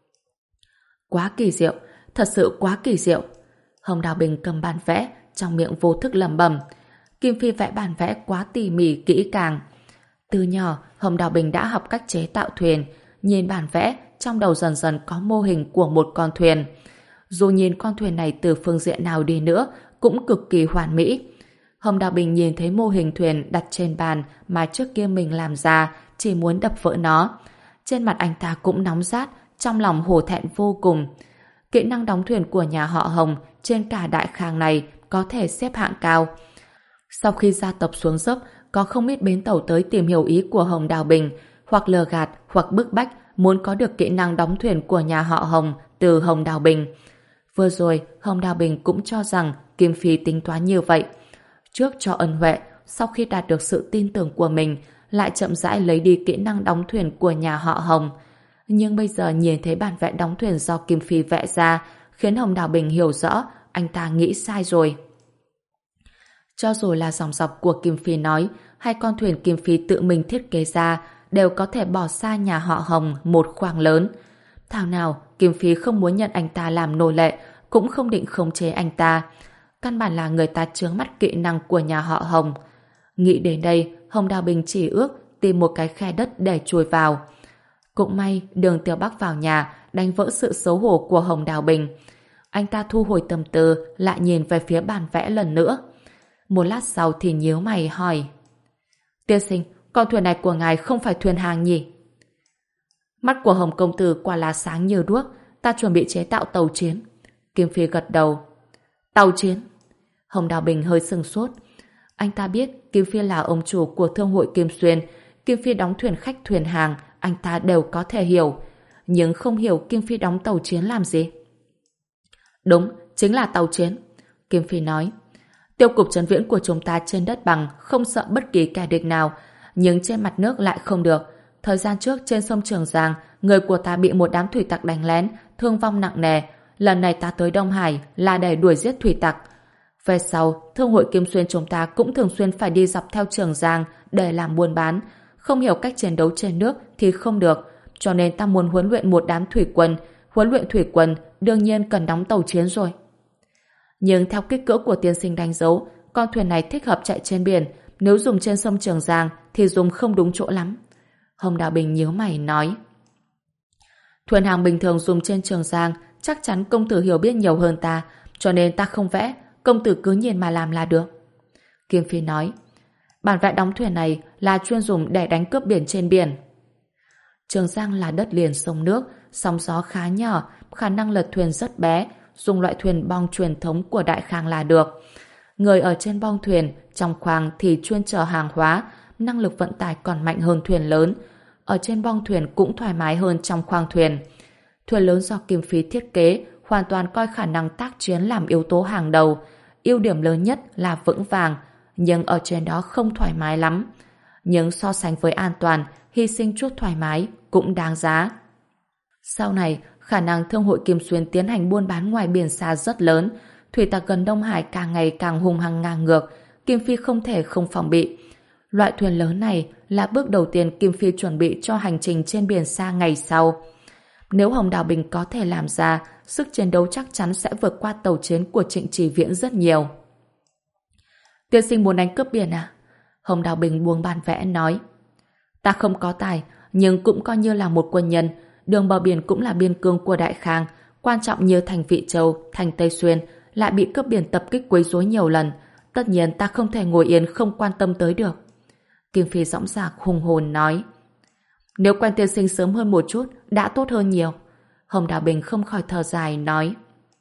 Quá kỳ diệu, thật sự quá kỳ diệu. Hồng Đào Bình cầm bản vẽ, trong miệng vô thức lẩm bẩm. Kim Phi vẽ bản vẽ quá tỉ mỉ kỹ càng. Từ nhỏ, Hồng Đào Bình đã học cách chế tạo thuyền. Nhìn bản vẽ, trong đầu dần dần có mô hình của một con thuyền. Dù nhìn con thuyền này từ phương diện nào đi nữa, cũng cực kỳ hoàn mỹ. Hồng Đào Bình nhìn thấy mô hình thuyền đặt trên bàn mà trước kia mình làm ra, chỉ muốn đập vỡ nó. Trên mặt anh ta cũng nóng rát, trong lòng hổ thẹn vô cùng. Kỹ năng đóng thuyền của nhà họ Hồng trên cả đại khang này có thể xếp hạng cao. Sau khi gia tộc xuống dốc, có không ít bến tàu tới tìm hiểu ý của Hồng Đào Bình, hoặc lừa gạt, hoặc bức bách muốn có được kỹ năng đóng thuyền của nhà họ Hồng từ Hồng Đào Bình. Vừa rồi, Hồng Đào Bình cũng cho rằng Kim Phi tính toán như vậy. Trước cho ân huệ, sau khi đạt được sự tin tưởng của mình, lại chậm rãi lấy đi kỹ năng đóng thuyền của nhà họ Hồng. Nhưng bây giờ nhìn thấy bản vẽ đóng thuyền do Kim Phi vẽ ra, khiến Hồng Đào Bình hiểu rõ anh ta nghĩ sai rồi. Cho dù là dòng dọc của Kim Phi nói, hay con thuyền Kim Phi tự mình thiết kế ra, đều có thể bỏ xa nhà họ Hồng một khoảng lớn. Thảo nào, Kim Phi không muốn nhận anh ta làm nô lệ, cũng không định khống chế anh ta. Căn bản là người ta chướng mắt kỹ năng của nhà họ Hồng. Nghĩ đến đây, Hồng Đào Bình chỉ ước tìm một cái khe đất để chui vào. Cũng may Đường Tiểu Bắc vào nhà đánh vỡ sự xấu hổ của Hồng Đào Bình. Anh ta thu hồi tâm tư, lại nhìn về phía bản vẽ lần nữa. Một lát sau thì nhíu mày hỏi: Tiên sinh, con thuyền này của ngài không phải thuyền hàng nhỉ? Mắt của Hồng công tử quả là sáng như đuốc. Ta chuẩn bị chế tạo tàu chiến. Kim Phi gật đầu. Tàu chiến? Hồng Đào Bình hơi sừng sốt. Anh ta biết Kim Phi là ông chủ của thương hội Kim Xuyên. Kim Phi đóng thuyền khách thuyền hàng, anh ta đều có thể hiểu. Nhưng không hiểu Kim Phi đóng tàu chiến làm gì. Đúng, chính là tàu chiến. Kim Phi nói. Tiêu cục trấn viễn của chúng ta trên đất bằng không sợ bất kỳ kẻ địch nào, nhưng trên mặt nước lại không được. Thời gian trước trên sông Trường Giang, người của ta bị một đám thủy tặc đánh lén, thương vong nặng nề. Lần này ta tới Đông Hải là để đuổi giết thủy tặc. Về sau, thương hội Kim Xuyên chúng ta cũng thường xuyên phải đi dọc theo Trường Giang để làm buôn bán. Không hiểu cách chiến đấu trên nước thì không được, cho nên ta muốn huấn luyện một đám thủy quân. Huấn luyện thủy quân đương nhiên cần đóng tàu chiến rồi. Nhưng theo kích cỡ của tiên sinh đánh dấu, con thuyền này thích hợp chạy trên biển, nếu dùng trên sông Trường Giang thì dùng không đúng chỗ lắm. Hồng Đào Bình nhíu mày nói. Thuyền hàng bình thường dùng trên Trường Giang chắc chắn công tử hiểu biết nhiều hơn ta, cho nên ta không vẽ, công tử cứ nhìn mà làm là được. Kim Phi nói. Bản vẽ đóng thuyền này là chuyên dùng để đánh cướp biển trên biển. Trường Giang là đất liền sông nước, sóng gió khá nhỏ, khả năng lật thuyền rất bé, dùng loại thuyền bong truyền thống của Đại Khang là được. Người ở trên bong thuyền, trong khoang thì chuyên chở hàng hóa, năng lực vận tải còn mạnh hơn thuyền lớn. Ở trên bong thuyền cũng thoải mái hơn trong khoang thuyền. Thuyền lớn do Kim Phi thiết kế, hoàn toàn coi khả năng tác chiến làm yếu tố hàng đầu. Ưu điểm lớn nhất là vững vàng, nhưng ở trên đó không thoải mái lắm. Nhưng so sánh với an toàn, hy sinh chút thoải mái cũng đáng giá. Sau này, khả năng thương hội Kim Xuyên tiến hành buôn bán ngoài biển xa rất lớn. Thủy tặc gần Đông Hải càng ngày càng hung hăng ngang ngược. Kim Phi không thể không phòng bị. Loại thuyền lớn này là bước đầu tiên Kim Phi chuẩn bị cho hành trình trên biển xa ngày sau. Nếu Hồng Đào Bình có thể làm ra, sức chiến đấu chắc chắn sẽ vượt qua tàu chiến của Trịnh Chỉ Viễn rất nhiều. Tiên sinh muốn đánh cướp biển à? Hồng Đào Bình buông bàn vẽ nói. Ta không có tài, nhưng cũng coi như là một quân nhân. Đường bờ biển cũng là biên cương của Đại Khang, quan trọng như thành Vị Châu, thành Tây Xuyên, lại bị cướp biển tập kích quấy rối nhiều lần. Tất nhiên ta không thể ngồi yên không quan tâm tới được. Kim Phi dõng dạc hùng hồn nói. Nếu quen tiên sinh sớm hơn một chút, đã tốt hơn nhiều. Hồng Đào Bình không khỏi thở dài nói.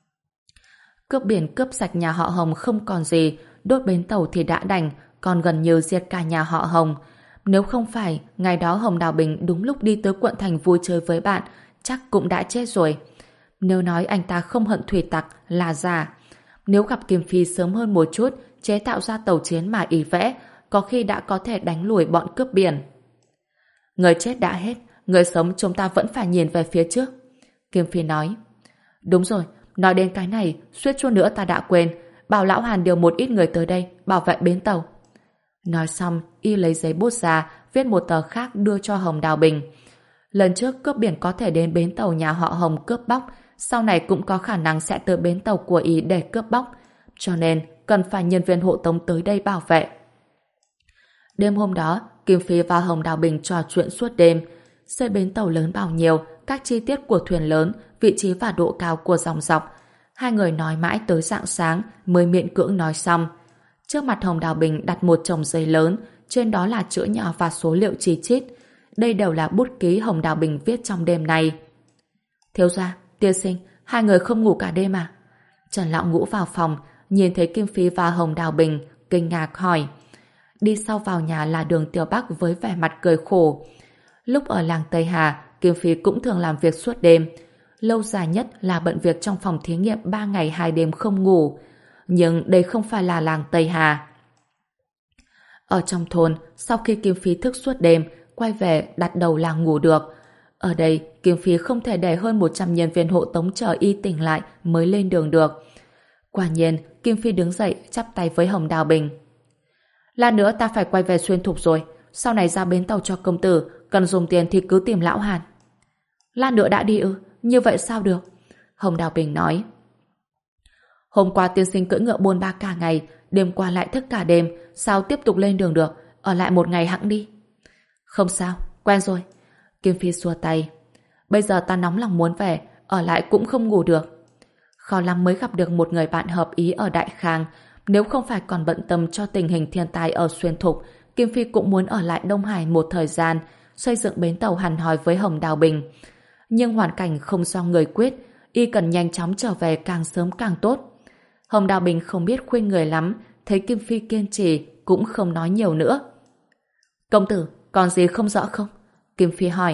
Cướp biển cướp sạch nhà họ Hồng không còn gì, đốt bến tàu thì đã đành, còn gần như diệt cả nhà họ Hồng. Nếu không phải, ngày đó Hồng Đào Bình đúng lúc đi tới quận thành vui chơi với bạn, chắc cũng đã chết rồi. Nếu nói anh ta không hận thủy tặc là giả. Nếu gặp Kim Phi sớm hơn một chút, chế tạo ra tàu chiến mà ý vẽ, có khi đã có thể đánh lùi bọn cướp biển. Người chết đã hết, người sống chúng ta vẫn phải nhìn về phía trước. Kim Phi nói. Đúng rồi, nói đến cái này, suýt chút nữa ta đã quên, bảo lão Hàn điều một ít người tới đây, bảo vệ bến tàu. Nói xong, y lấy giấy bút ra, viết một tờ khác đưa cho Hồng Đào Bình. Lần trước cướp biển có thể đến bến tàu nhà họ Hồng cướp bóc, sau này cũng có khả năng sẽ tới bến tàu của y để cướp bóc, cho nên cần phải nhân viên hộ tống tới đây bảo vệ. Đêm hôm đó, Kim Phi và Hồng Đào Bình trò chuyện suốt đêm. Xây bến tàu lớn bao nhiêu, các chi tiết của thuyền lớn, vị trí và độ cao của dòng dọc. Hai người nói mãi tới rạng sáng mới miễn cưỡng nói xong. Trước mặt Hồng Đào Bình đặt một chồng giấy lớn, trên đó là chữ nhỏ và số liệu chi chít. Đây đều là bút ký Hồng Đào Bình viết trong đêm nay. Thiếu gia, tiên sinh, hai người không ngủ cả đêm à? Trần Lão Ngũ vào phòng, nhìn thấy Kim Phi và Hồng Đào Bình, kinh ngạc hỏi. Đi sau vào nhà là Đường Tiểu Bắc với vẻ mặt cười khổ. Lúc ở làng Tây Hà, Kim Phi cũng thường làm việc suốt đêm. Lâu dài nhất là bận việc trong phòng thí nghiệm ba ngày hai đêm không ngủ. Nhưng đây không phải là làng Tây Hà. Ở trong thôn, sau khi Kim Phi thức suốt đêm, quay về đặt đầu là ngủ được. Ở đây, Kim Phi không thể để hơn một trăm nhân viên hộ tống chờ y tỉnh lại mới lên đường được. Quả nhiên, Kim Phi đứng dậy chắp tay với Hồng Đào Bình. Lát nữa ta phải quay về Xuyên Thục rồi. Sau này ra bến tàu cho công tử, cần dùng tiền thì cứ tìm lão Hàn. Lát nữa đã đi ư? Như vậy sao được? Hồng Đào Bình nói. Hôm qua tiên sinh cưỡi ngựa bôn ba cả ngày, đêm qua lại thức cả đêm, sao tiếp tục lên đường được? Ở lại một ngày hẵng đi. Không sao, quen rồi. Kim Phi xua tay. Bây giờ ta nóng lòng muốn về, ở lại cũng không ngủ được. Khó lắm mới gặp được một người bạn hợp ý ở Đại Khang. Nếu không phải còn bận tâm cho tình hình thiên tai ở Xuyên Thục, Kim Phi cũng muốn ở lại Đông Hải một thời gian, xây dựng bến tàu hàn hòi với Hồng Đào Bình. Nhưng hoàn cảnh không do người quyết, y cần nhanh chóng trở về càng sớm càng tốt. Hồng Đào Bình không biết khuyên người lắm, thấy Kim Phi kiên trì, cũng không nói nhiều nữa. Công tử, còn gì không rõ không? Kim Phi hỏi.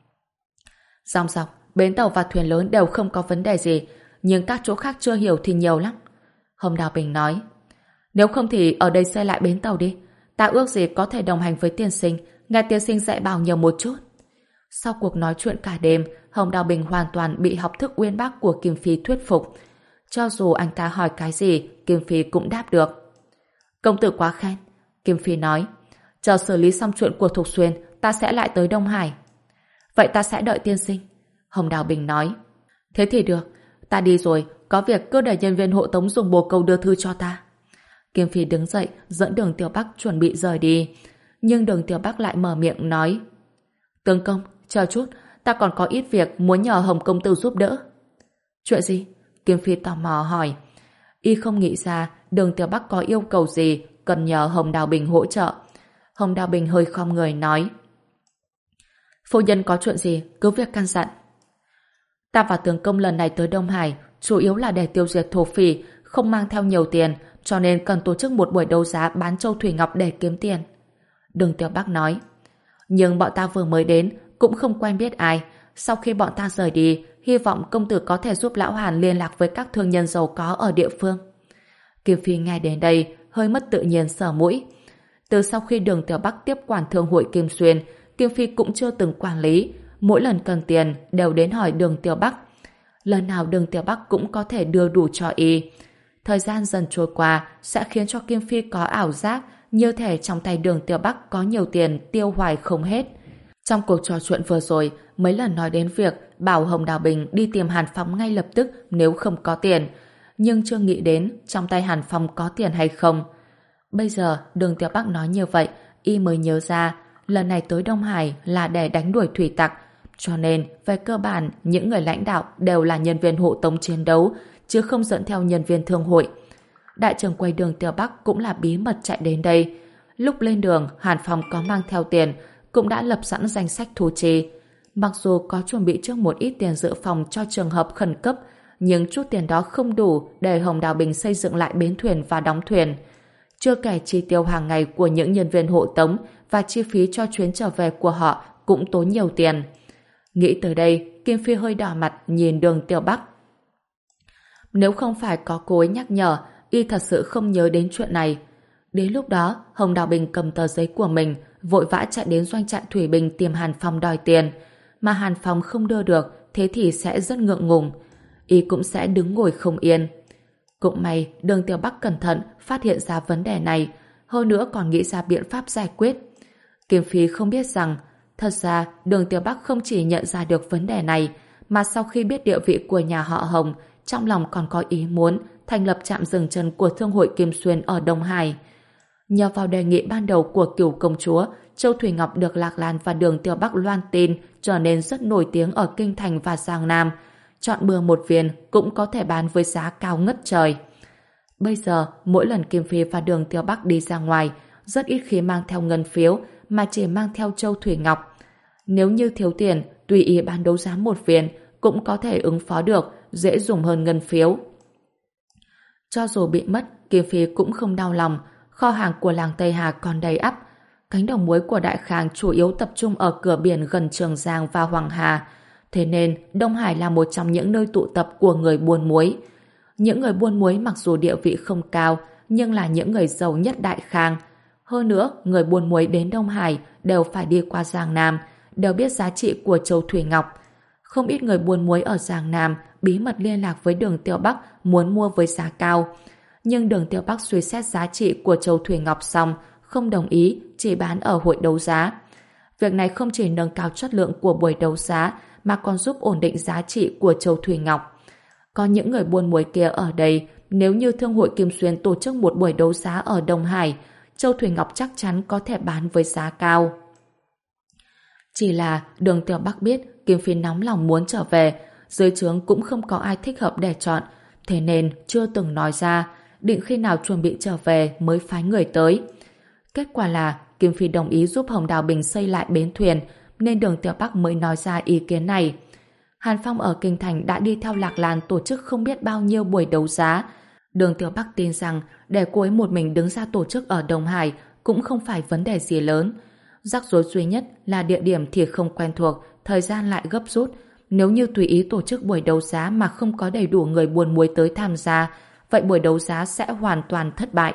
Dòng dọc, bến tàu và thuyền lớn đều không có vấn đề gì, nhưng các chỗ khác chưa hiểu thì nhiều lắm. Hồng Đào Bình nói. Nếu không thì ở đây xây lại bến tàu đi. Ta ước gì có thể đồng hành với tiên sinh, nghe tiên sinh dạy bảo nhiều một chút. Sau cuộc nói chuyện cả đêm, Hồng Đào Bình hoàn toàn bị học thức uyên bác của Kim Phi thuyết phục. Cho dù anh ta hỏi cái gì, Kim Phi cũng đáp được. Công tử quá khen. Kim Phi nói. Chờ xử lý xong chuyện của Thục Xuyên, ta sẽ lại tới Đông Hải. Vậy ta sẽ đợi tiên sinh. Hồng Đào Bình nói. Thế thì được. Ta đi rồi, có việc cứ để nhân viên hộ tống dùng bồ câu đưa thư cho ta. Kim Phi đứng dậy, dẫn Đường Tiểu Bắc chuẩn bị rời đi. Nhưng Đường Tiểu Bắc lại mở miệng nói. Tướng công, chờ chút, ta còn có ít việc muốn nhờ Hồng công tử giúp đỡ. Chuyện gì? Kim Phi tò mò hỏi. Y không nghĩ ra Đường Tiểu Bắc có yêu cầu gì cần nhờ Hồng Đào Bình hỗ trợ. Hồng Đào Bình hơi khom người nói. Phu nhân có chuyện gì, cứ việc căn dặn. Ta và tướng công lần này tới Đông Hải chủ yếu là để tiêu diệt thổ phỉ, không mang theo nhiều tiền, cho nên cần tổ chức một buổi đấu giá bán châu thủy ngọc để kiếm tiền. Đường Tiểu Bắc nói. Nhưng bọn ta vừa mới đến, cũng không quen biết ai. Sau khi bọn ta rời đi, hy vọng công tử có thể giúp lão Hàn liên lạc với các thương nhân giàu có ở địa phương. Kim Phi nghe đến đây, hơi mất tự nhiên sờ mũi. Từ sau khi Đường Tiểu Bắc tiếp quản thương hội Kim Xuyên, Kim Phi cũng chưa từng quản lý. Mỗi lần cần tiền đều đến hỏi Đường Tiểu Bắc. Lần nào Đường Tiểu Bắc cũng có thể đưa đủ cho y. Thời gian dần trôi qua sẽ khiến cho Kim Phi có ảo giác như thể trong tay Đường Tiểu Bắc có nhiều tiền tiêu hoài không hết. Trong cuộc trò chuyện vừa rồi, mấy lần nói đến việc bảo Hồng Đào Bình đi tìm Hàn Phong ngay lập tức nếu không có tiền, nhưng chưa nghĩ đến trong tay Hàn Phong có tiền hay không. Bây giờ Đường Tiểu Bắc nói như vậy, y mới nhớ ra lần này tới Đông Hải là để đánh đuổi thủy tặc, cho nên về cơ bản những người lãnh đạo đều là nhân viên hộ tống chiến đấu, chứ không dẫn theo nhân viên thương hội. Đại trưởng quầy Đường Tiểu Bắc cũng là bí mật chạy đến đây. Lúc lên đường, Hàn Phong có mang theo tiền, cũng đã lập sẵn danh sách thu chi. Mặc dù có chuẩn bị trước một ít tiền dự phòng cho trường hợp khẩn cấp, nhưng chút tiền đó không đủ để Hồng Đào Bình xây dựng lại bến thuyền và đóng thuyền. Chưa kể chi tiêu hàng ngày của những nhân viên hộ tống và chi phí cho chuyến trở về của họ cũng tốn nhiều tiền. Nghĩ tới đây, Kim Phi hơi đỏ mặt nhìn Đường Tiểu Bắc. Nếu không phải có cô ấy nhắc nhở, y thật sự không nhớ đến chuyện này. Đến lúc đó, Hồng Đào Bình cầm tờ giấy của mình, vội vã chạy đến doanh trại Thủy Bình tìm Hàn Phong đòi tiền. Mà Hàn Phong không đưa được, thế thì sẽ rất ngượng ngùng. Y cũng sẽ đứng ngồi không yên. Cũng may, Đường Tiểu Bắc cẩn thận phát hiện ra vấn đề này, hơn nữa còn nghĩ ra biện pháp giải quyết. Kim Phi không biết rằng, thật ra Đường Tiểu Bắc không chỉ nhận ra được vấn đề này, mà sau khi biết địa vị của nhà họ Hồng, trong lòng còn có ý muốn thành lập trạm dừng chân của Thương hội Kim Xuyên ở Đông Hải. Nhờ vào đề nghị ban đầu của Cửu công chúa, Châu Thủy Ngọc được Lạc Lan và Đường Tiểu Bắc loan tin trở nên rất nổi tiếng ở Kinh Thành và Giang Nam. Chọn bừa một viên cũng có thể bán với giá cao ngất trời. Bây giờ, mỗi lần Kim Phi và Đường Tiểu Bắc đi ra ngoài, rất ít khi mang theo ngân phiếu, mà chỉ mang theo Châu Thủy Ngọc. Nếu như thiếu tiền, tùy ý bán đấu giá một viên, cũng có thể ứng phó được, dễ dùng hơn ngân phiếu. Cho dù bị mất, Kim Phi cũng không đau lòng, kho hàng của làng Tây Hà còn đầy ắp. Cánh đồng muối của Đại Khang chủ yếu tập trung ở cửa biển gần Trường Giang và Hoàng Hà, thế nên Đông Hải là một trong những nơi tụ tập của người buôn muối. Những người buôn muối mặc dù địa vị không cao, nhưng là những người giàu nhất Đại Khang. Hơn nữa, người buôn muối đến Đông Hải đều phải đi qua Giang Nam, đều biết giá trị của châu Thủy Ngọc. Không ít người buôn muối ở Giang Nam bí mật liên lạc với Đường Tiêu Bắc muốn mua với giá cao. Nhưng Đường Tiêu Bắc suy xét giá trị của châu Thủy Ngọc xong, không đồng ý, chỉ bán ở hội đấu giá. Việc này không chỉ nâng cao chất lượng của buổi đấu giá, mà còn giúp ổn định giá trị của châu Thủy Ngọc. Có những người buôn muối kia ở đây, nếu như Thương hội Kim Xuyên tổ chức một buổi đấu giá ở Đông Hải, châu Thủy Ngọc chắc chắn có thể bán với giá cao. Chỉ là Đường Tiêu Bắc biết Kim Phi nóng lòng muốn trở về, dưới trướng cũng không có ai thích hợp để chọn, thế nên chưa từng nói ra, định khi nào chuẩn bị trở về mới phái người tới. Kết quả là Kim Phi đồng ý giúp Hồng Đào Bình xây lại bến thuyền, nên Đường Tiêu Bắc mới nói ra ý kiến này. Hàn Phong ở Kinh Thành đã đi theo Lạc Lan tổ chức không biết bao nhiêu buổi đấu giá. Đường Tiêu Bắc tin rằng để cô ấy một mình đứng ra tổ chức ở Đông Hải cũng không phải vấn đề gì lớn. Rắc rối duy nhất là địa điểm thì không quen thuộc, thời gian lại gấp rút. Nếu như tùy ý tổ chức buổi đấu giá mà không có đầy đủ người buôn muối tới tham gia, vậy buổi đấu giá sẽ hoàn toàn thất bại.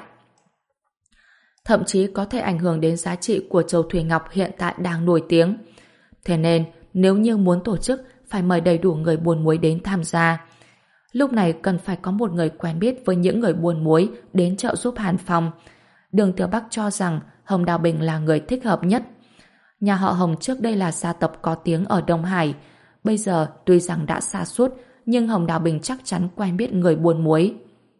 Thậm chí có thể ảnh hưởng đến giá trị của châu Thủy Ngọc hiện tại đang nổi tiếng. Thế nên, nếu như muốn tổ chức, phải mời đầy đủ người buôn muối đến tham gia. Lúc này cần phải có một người quen biết với những người buôn muối đến trợ giúp Hàn Phong. Đường Tiêu Bắc cho rằng Hồng Đào Bình là người thích hợp nhất. Nhà họ Hồng trước đây là gia tộc có tiếng ở Đông Hải. Bây giờ tuy rằng đã sa sút, nhưng Hồng Đào Bình chắc chắn quen biết người buôn muối.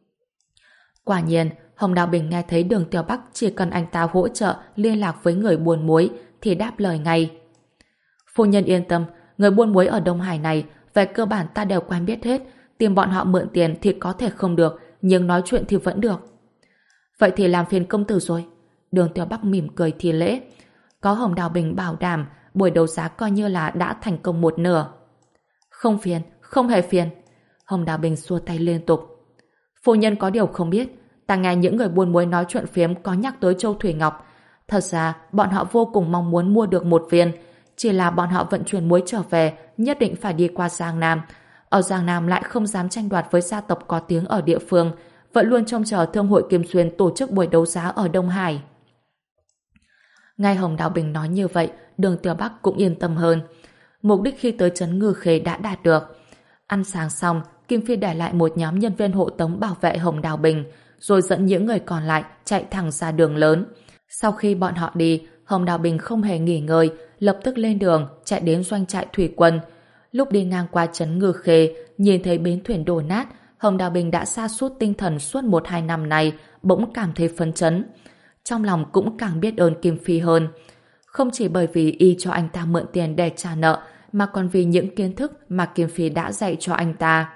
Quả nhiên, Hồng Đào Bình nghe thấy Đường Tiêu Bắc chỉ cần anh ta hỗ trợ liên lạc với người buôn muối thì đáp lời ngay. Phu nhân yên tâm, người buôn muối ở Đông Hải này về cơ bản ta đều quen biết hết, tìm bọn họ mượn tiền thì có thể không được, nhưng nói chuyện thì vẫn được. Vậy thì làm phiền công tử rồi. Đường Tiêu Bắc mỉm cười thi lễ. Có Hồng Đào Bình bảo đảm, buổi đấu giá coi như là đã thành công một nửa. Không phiền, không hề phiền. Hồng Đào Bình xua tay liên tục. Phu nhân có điều không biết, ta nghe những người buôn muối nói chuyện phiếm có nhắc tới châu Thủy Ngọc. Thật ra, bọn họ vô cùng mong muốn mua được một viên, chỉ là bọn họ vận chuyển muối trở về nhất định phải đi qua Giang Nam. Ở Giang Nam lại không dám tranh đoạt với gia tộc có tiếng ở địa phương, vẫn luôn trông chờ Thương hội Kim Xuyên tổ chức buổi đấu giá ở Đông Hải. Nghe Hồng Đào Bình nói như vậy, Đường Tiêu Bắc cũng yên tâm hơn. Mục đích khi tới trấn Ngư Khê đã đạt được. Ăn sáng xong, Kim Phi để lại một nhóm nhân viên hộ tống bảo vệ Hồng Đào Bình, rồi dẫn những người còn lại chạy thẳng ra đường lớn. Sau khi bọn họ đi, Hồng Đào Bình không hề nghỉ ngơi, lập tức lên đường, chạy đến doanh trại thủy quân. Lúc đi ngang qua trấn Ngư Khê, nhìn thấy bến thuyền đổ nát, Hồng Đào Bình đã sa sút tinh thần suốt một hai năm nay, bỗng cảm thấy phấn chấn. Trong lòng cũng càng biết ơn Kim Phi hơn. Không chỉ bởi vì y cho anh ta mượn tiền để trả nợ, mà còn vì những kiến thức mà Kim Phi đã dạy cho anh ta.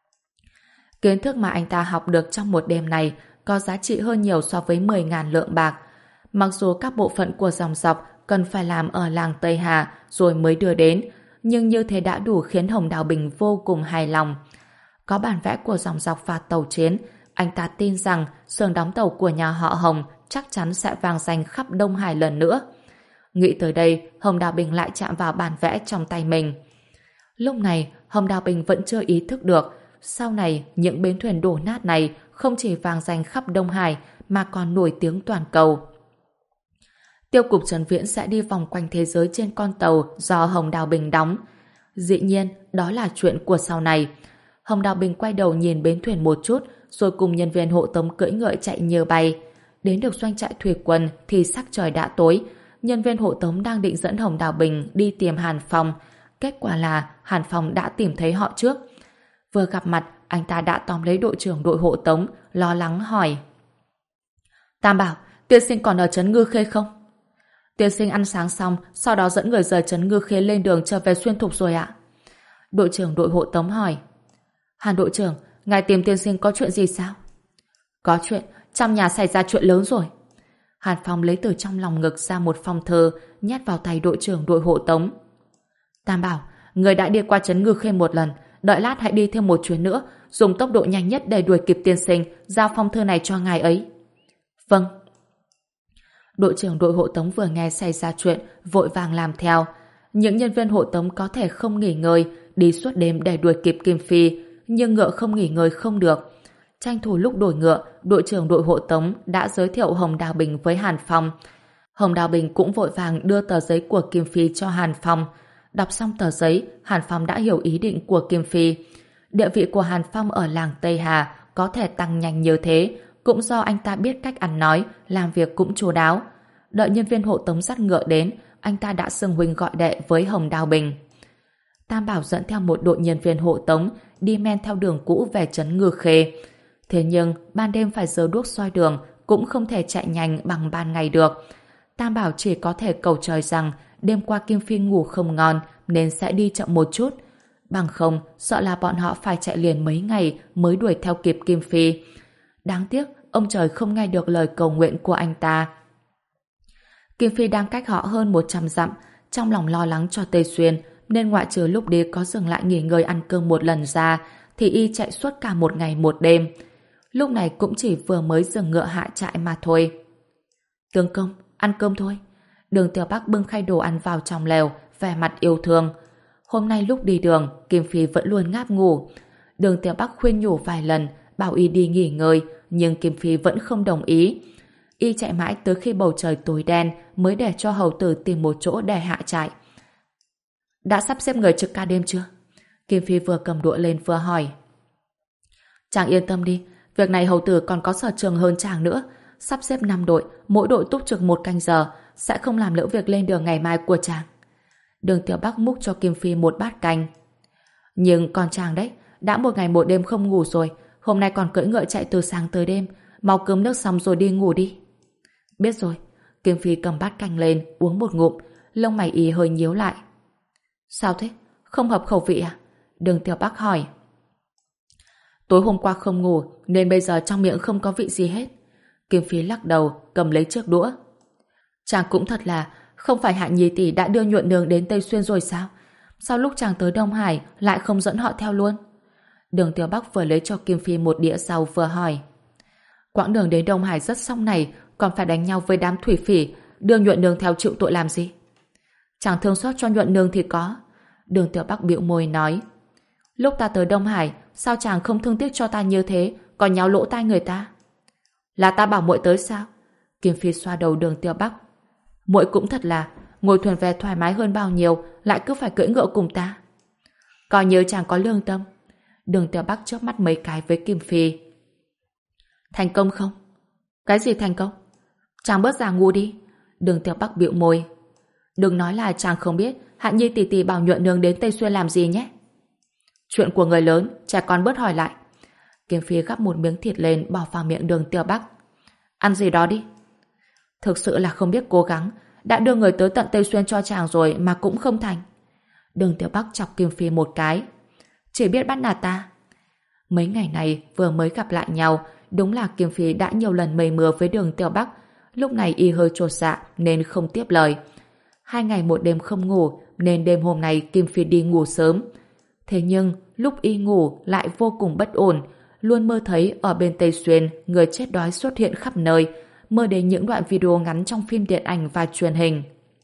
Kiến thức mà anh ta học được trong một đêm này có giá trị hơn nhiều so với mười nghìn lượng bạc. Mặc dù các bộ phận của dòng dọc cần phải làm ở làng Tây Hà rồi mới đưa đến, nhưng như thế đã đủ khiến Hồng Đào Bình vô cùng hài lòng. Có bản vẽ của dòng dọc và tàu chiến, anh ta tin rằng xưởng đóng tàu của nhà họ Hồng chắc chắn sẽ vang danh khắp Đông Hải lần nữa. Nghĩ tới đây, Hồng Đào Bình lại chạm vào bản vẽ trong tay mình. Lúc này, Hồng Đào Bình vẫn chưa ý thức được, sau này những bến thuyền đổ nát này không chỉ vang danh khắp Đông Hải mà còn nổi tiếng toàn cầu. Tiêu cục Trần Viễn sẽ đi vòng quanh thế giới trên con tàu do Hồng Đào Bình đóng. Dĩ nhiên, đó là chuyện của sau này. Hồng Đào Bình quay đầu nhìn bến thuyền một chút, rồi cùng nhân viên hộ tống cưỡi ngựa chạy như bay. Đến được doanh trại thủy quân thì sắc trời đã tối. Nhân viên hộ tống đang định dẫn Hồng Đào Bình đi tìm Hàn Phong. Kết quả là Hàn Phong đã tìm thấy họ trước. Vừa gặp mặt, anh ta đã tóm lấy đội trưởng đội hộ tống, lo lắng hỏi. Tam Bảo, tiên sinh còn ở trấn Ngư Khê không? Tiên sinh ăn sáng xong, sau đó dẫn người rời trấn Ngư Khê lên đường trở về Xuyên Thục rồi ạ. Đội trưởng đội hộ tống hỏi. Hàn đội trưởng, ngài tìm tiên sinh có chuyện gì sao? Có chuyện, trong nhà xảy ra chuyện lớn rồi. Hàn Phong lấy từ trong lòng ngực ra một phong thư, nhét vào tay đội trưởng đội hộ tống. Tam Bảo, Người đã đi qua trấn Ngư Khê một lần, đợi lát hãy đi thêm một chuyến nữa, dùng tốc độ nhanh nhất để đuổi kịp tiên sinh, giao phong thư này cho ngài ấy. Vâng. Đội trưởng đội hộ tống vừa nghe xảy ra chuyện, vội vàng làm theo. Những nhân viên hộ tống có thể không nghỉ ngơi, đi suốt đêm để đuổi kịp Kim Phi, nhưng ngựa không nghỉ ngơi không được. Tranh thủ lúc đổi ngựa, đội trưởng đội hộ tống đã giới thiệu Hồng Đào Bình với Hàn Phong. Hồng Đào Bình cũng vội vàng đưa tờ giấy của Kim Phi cho Hàn Phong. Đọc xong tờ giấy, Hàn Phong đã hiểu ý định của Kim Phi. Địa vị của Hàn Phong ở làng Tây Hà có thể tăng nhanh như thế, cũng do anh ta biết cách ăn nói, làm việc cũng chu đáo. Đợi nhân viên hộ tống dắt ngựa đến, anh ta đã xưng huynh gọi đệ với Hồng Đào Bình. Tam Bảo dẫn theo một đội nhân viên hộ tống đi men theo đường cũ về trấn Ngư Khê. Thế nhưng ban đêm phải giơ đuốc soi đường, cũng không thể chạy nhanh bằng ban ngày được. Tam Bảo chỉ có thể cầu trời rằng đêm qua Kim Phi ngủ không ngon nên sẽ đi chậm một chút. Bằng không, sợ là bọn họ phải chạy liền mấy ngày mới đuổi theo kịp Kim Phi. Đáng tiếc, ông trời không nghe được lời cầu nguyện của anh ta. Kim Phi đang cách họ hơn một trăm dặm, trong lòng lo lắng cho Tây Xuyên, nên ngoại trừ lúc đi có dừng lại nghỉ ngơi ăn cơm một lần ra, thì y chạy suốt cả một ngày một đêm. Lúc này cũng chỉ vừa mới dừng ngựa hạ trại mà thôi. Tướng công, ăn cơm thôi. Đường Tiểu Bắc bưng khay đồ ăn vào trong lều, vẻ mặt yêu thương. Hôm nay lúc đi đường, Kim Phi vẫn luôn ngáp ngủ. Đường Tiểu Bắc khuyên nhủ vài lần, bảo y đi nghỉ ngơi, nhưng Kim Phi vẫn không đồng ý. Y chạy mãi tới khi bầu trời tối đen mới để cho hầu tử tìm một chỗ để hạ trại. Đã sắp xếp người trực ca đêm chưa? Kim Phi vừa cầm đũa lên vừa hỏi. Chàng yên tâm đi, việc này hầu tử còn có sở trường hơn chàng nữa. Sắp xếp năm đội, mỗi đội túc trực một canh giờ, sẽ không làm lỡ việc lên đường ngày mai của chàng. Đường Tiểu Bắc múc cho Kim Phi một bát canh. Nhưng còn chàng đấy, đã một ngày một đêm không ngủ rồi, hôm nay còn cưỡi ngựa chạy từ sáng tới đêm, mau cơm nước xong rồi đi ngủ đi. Biết rồi. Kim Phi cầm bát canh lên, uống một ngụm, lông mày y hơi nhíu lại. Sao thế? Không hợp khẩu vị à? Đường Tiểu Bắc hỏi. Tối hôm qua không ngủ, nên bây giờ trong miệng không có vị gì hết. Kim Phi lắc đầu, cầm lấy chiếc đũa. Chàng cũng thật là, không phải Hạ Nhi tỷ đã đưa Nhuận Nương đến Tây Xuyên rồi sao? Sao lúc chàng tới Đông Hải lại không dẫn họ theo luôn? Đường Tiểu Bắc vừa lấy cho Kim Phi một đĩa rau vừa hỏi. Quãng đường đến Đông Hải rất song này, còn phải đánh nhau với đám thủy phỉ, đưa Nhuận Nương theo chịu tội làm gì? Chàng thương xót cho Nhuận Nương thì có. Đường Tiểu Bắc bĩu môi nói. Lúc ta tới Đông Hải, sao chàng không thương tiếc cho ta như thế, còn nháo lỗ tai người ta? Là ta bảo muội tới sao? Kim Phi xoa đầu Đường Tiểu Bắc. Muội cũng thật là, ngồi thuyền về thoải mái hơn bao nhiêu, lại cứ phải cưỡi ngựa cùng ta. Coi như chàng có lương tâm. Đường Tiểu Bắc chớp mắt mấy cái với Kim Phi. Thành công không? Cái gì thành công? Chàng bớt giả ngu đi. Đường Tiểu Bắc bĩu môi. Đừng nói là chàng không biết Hạ Nhi tỷ tỷ bảo Nhuận Nương đến Tây Xuyên làm gì nhé. Chuyện của người lớn, trẻ con bớt hỏi lại. Kim Phi gắp một miếng thịt lên bỏ vào miệng Đường Tiểu Bắc. Ăn gì đó đi. Thực sự là không biết cố gắng, đã đưa người tới tận Tây Xuyên cho chàng rồi mà cũng không thành. Đường Tiểu Bắc chọc Kim Phi một cái. Chỉ biết bắt nạt ta. Mấy ngày này vừa mới gặp lại nhau, đúng là Kim Phi đã nhiều lần mây mưa với Đường Tiểu Bắc. Lúc này y hơi chột dạ nên không tiếp lời. Hai ngày một đêm không ngủ, nên đêm hôm nay Kim Phi đi ngủ sớm. Thế nhưng lúc y ngủ lại vô cùng bất ổn, luôn mơ thấy ở bên Tây Xuyên người chết đói xuất hiện khắp nơi, mơ đến những đoạn video ngắn trong phim điện ảnh và truyền hình.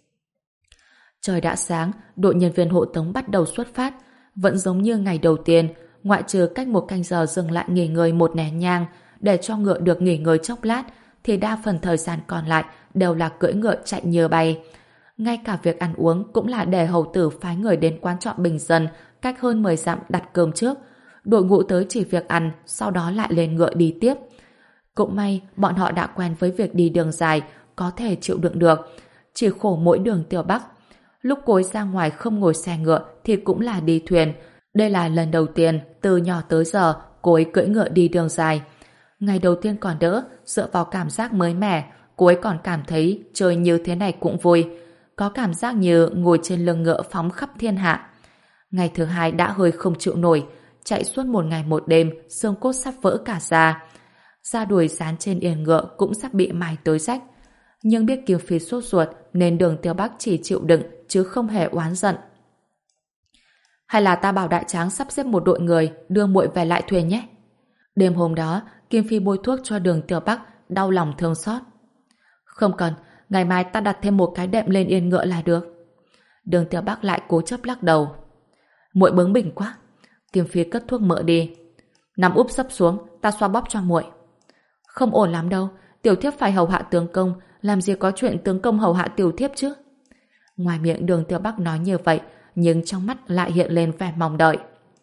Trời đã sáng, đội nhân viên hộ tống bắt đầu xuất phát. Vẫn giống như ngày đầu tiên, ngoại trừ cách một canh giờ dừng lại nghỉ ngơi một nén nhang để cho ngựa được nghỉ ngơi chốc lát, thì đa phần thời gian còn lại đều là cưỡi ngựa chạy như bay. Ngay cả việc ăn uống cũng là để hầu tử phái người đến quán trọ bình dân cách hơn mười dặm đặt cơm trước. Đội ngũ tới chỉ việc ăn, sau đó lại lên ngựa đi tiếp. Cũng may bọn họ đã quen với việc đi đường dài, có thể chịu đựng được. Chỉ khổ mỗi Đường Tiểu Bắc. Lúc cô ấy ra ngoài không ngồi xe ngựa thì cũng là đi thuyền. Đây là lần đầu tiên từ nhỏ tới giờ cô ấy cưỡi ngựa đi đường dài. Ngày đầu tiên còn đỡ, dựa vào cảm giác mới mẻ, cô ấy còn cảm thấy chơi như thế này cũng vui. Có cảm giác như ngồi trên lưng ngựa phóng khắp thiên hạ. Ngày thứ hai đã hơi không chịu nổi, chạy suốt một ngày một đêm, xương cốt sắp vỡ cả ra. Da đùi dán trên yên ngựa cũng sắp bị mài tới rách. Nhưng biết Kim Phi sốt ruột nên Đường Tiểu Bắc chỉ chịu đựng chứ không hề oán giận. Hay là ta bảo đại tráng sắp xếp một đội người đưa muội về lại thuyền nhé. Đêm hôm đó, Kim Phi bôi thuốc cho Đường Tiểu Bắc, đau lòng thương xót. Không cần, ngày mai ta đặt thêm một cái đệm lên yên ngựa là được. Đường Tiểu Bắc lại cố chấp lắc đầu. Muội bướng bỉnh quá. Kim Phi cất thuốc mỡ đi. Nằm úp sấp xuống, ta xoa bóp cho muội. Không ổn lắm đâu, tiểu thiếp phải hầu hạ tướng công, làm gì có chuyện tướng công hầu hạ tiểu thiếp chứ. Ngoài miệng Đường Tiểu Bắc nói như vậy, nhưng trong mắt lại hiện lên vẻ mong đợi.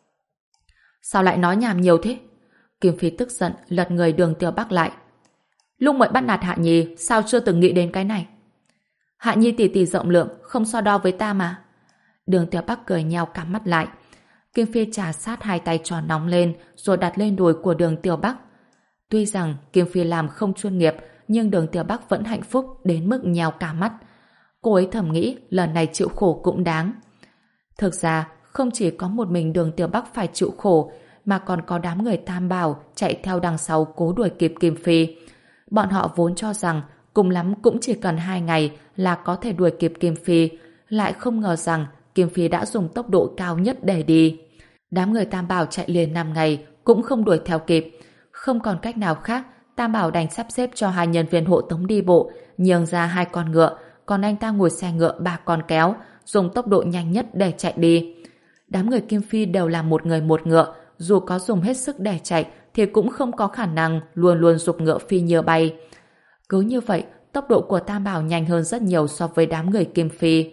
Sao lại nói nhảm nhiều thế? Kim Phi tức giận lật người Đường Tiểu Bắc lại. Lúc muội bắt nạt Hạ Nhi, sao chưa từng nghĩ đến cái này? Hạ Nhi tỷ tỷ rộng lượng, không so đo với ta mà. Đường Tiểu Bắc cười nheo cả mắt lại. Kim Phi trà sát hai tay tròn nóng lên, rồi đặt lên đùi của Đường Tiểu Bắc. Tuy rằng Kim Phi làm không chuyên nghiệp, nhưng Đường Tiểu Bắc vẫn hạnh phúc đến mức nheo cả mắt. Cô ấy thầm nghĩ lần này chịu khổ cũng đáng. Thực ra, không chỉ có một mình Đường Tiểu Bắc phải chịu khổ, mà còn có đám người Tam Bảo chạy theo đằng sau cố đuổi kịp Kim Phi. Bọn họ vốn cho rằng cùng lắm cũng chỉ cần hai ngày là có thể đuổi kịp Kim Phi, lại không ngờ rằng Kim Phi đã dùng tốc độ cao nhất để đi. Đám người Tam Bảo chạy liền năm ngày cũng không đuổi theo kịp. Không còn cách nào khác, Tam Bảo đành sắp xếp cho hai nhân viên hộ tống đi bộ, nhường ra hai con ngựa, còn anh ta ngồi xe ngựa ba con kéo, dùng tốc độ nhanh nhất để chạy đi. Đám người Kim Phi đều là một người một ngựa, dù có dùng hết sức để chạy thì cũng không có khả năng luôn luôn giục ngựa phi như bay. Cứ như vậy, tốc độ của Tam Bảo nhanh hơn rất nhiều so với đám người Kim Phi.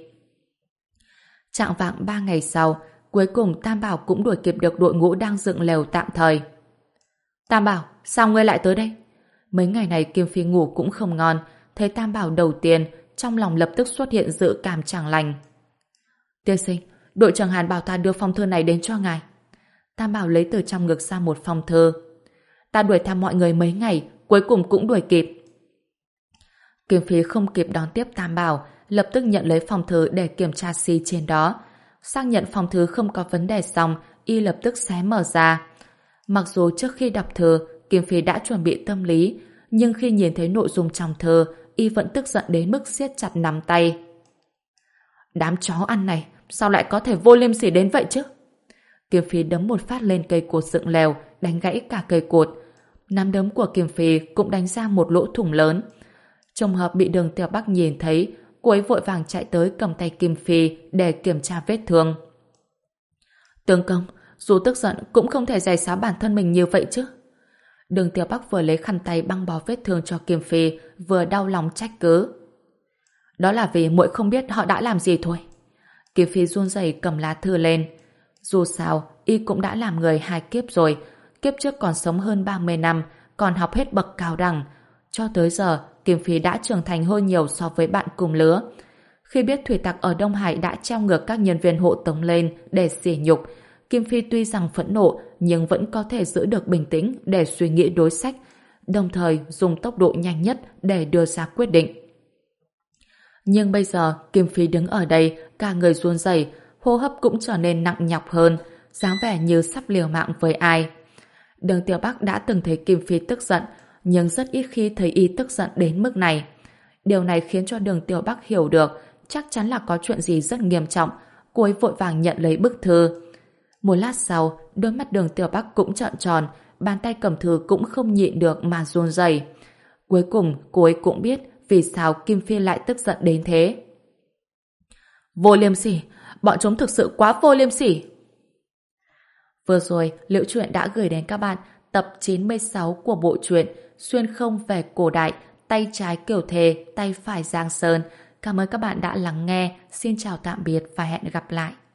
Chạng vạng ba ngày sau, cuối cùng Tam Bảo cũng đuổi kịp được đội ngũ đang dựng lều tạm thời. Tam Bảo, sao ngươi lại tới đây? Mấy ngày này Kim Phi ngủ cũng không ngon, thấy Tam Bảo đầu tiên, trong lòng lập tức xuất hiện dự cảm chẳng lành. Tiên sinh, đội trưởng Hàn bảo ta đưa phong thư này đến cho ngài. Tam Bảo lấy từ trong ngực ra một phong thư. Ta đuổi theo mọi người mấy ngày, cuối cùng cũng đuổi kịp. Kim Phi không kịp đón tiếp Tam Bảo, lập tức nhận lấy phong thư để kiểm tra si trên đó. Xác nhận phong thư không có vấn đề xong, y lập tức xé mở ra. Mặc dù trước khi đọc thư, Kim Phi đã chuẩn bị tâm lý, nhưng khi nhìn thấy nội dung trong thư, y vẫn tức giận đến mức siết chặt nắm tay. Đám chó ăn này, sao lại có thể vô liêm sỉ đến vậy chứ? Kim Phi đấm một phát lên cây cột dựng lều, đánh gãy cả cây cột. Nắm đấm của Kim Phi cũng đánh ra một lỗ thủng lớn. Trùng hợp bị Đường Tiểu Bắc nhìn thấy, cô ấy vội vàng chạy tới cầm tay Kim Phi để kiểm tra vết thương. Tướng công, dù tức giận cũng không thể giày xáo bản thân mình như vậy chứ. Đường Tiểu Bắc vừa lấy khăn tay băng bó vết thương cho Kim Phi, vừa đau lòng trách cứ. Đó là vì muội không biết họ đã làm gì thôi. Kim Phi run rẩy cầm lá thư lên. Dù sao, y cũng đã làm người hai kiếp rồi. Kiếp trước còn sống hơn ba mươi năm, còn học hết bậc cao đẳng. Cho tới giờ, Kim Phi đã trưởng thành hơn nhiều so với bạn cùng lứa. Khi biết thủy tặc ở Đông Hải đã treo ngược các nhân viên hộ tống lên để sỉ nhục, Kim Phi tuy rằng phẫn nộ nhưng vẫn có thể giữ được bình tĩnh để suy nghĩ đối sách, đồng thời dùng tốc độ nhanh nhất để đưa ra quyết định. Nhưng bây giờ Kim Phi đứng ở đây, cả người run rẩy, hô hấp cũng trở nên nặng nhọc hơn, dáng vẻ như sắp liều mạng với ai. Đường Tiểu Bắc đã từng thấy Kim Phi tức giận, nhưng rất ít khi thấy y tức giận đến mức này. Điều này khiến cho Đường Tiểu Bắc hiểu được chắc chắn là có chuyện gì rất nghiêm trọng. Cô ấy vội vàng nhận lấy bức thư. Một lát sau, đôi mắt Đường Tiểu Bắc cũng trợn tròn, bàn tay cầm thư cũng không nhịn được mà run rẩy. Cuối cùng, cô ấy cũng biết vì sao Kim Phi lại tức giận đến thế. Vô liêm sỉ! Bọn chúng thực sự quá vô liêm sỉ! Vừa rồi, Liễu Chuyện đã gửi đến các bạn tập chín mươi sáu của bộ truyện Xuyên không về cổ đại, tay trái Kiều Thề, tay phải Giang Sơn. Cảm ơn các bạn đã lắng nghe. Xin chào tạm biệt và hẹn gặp lại!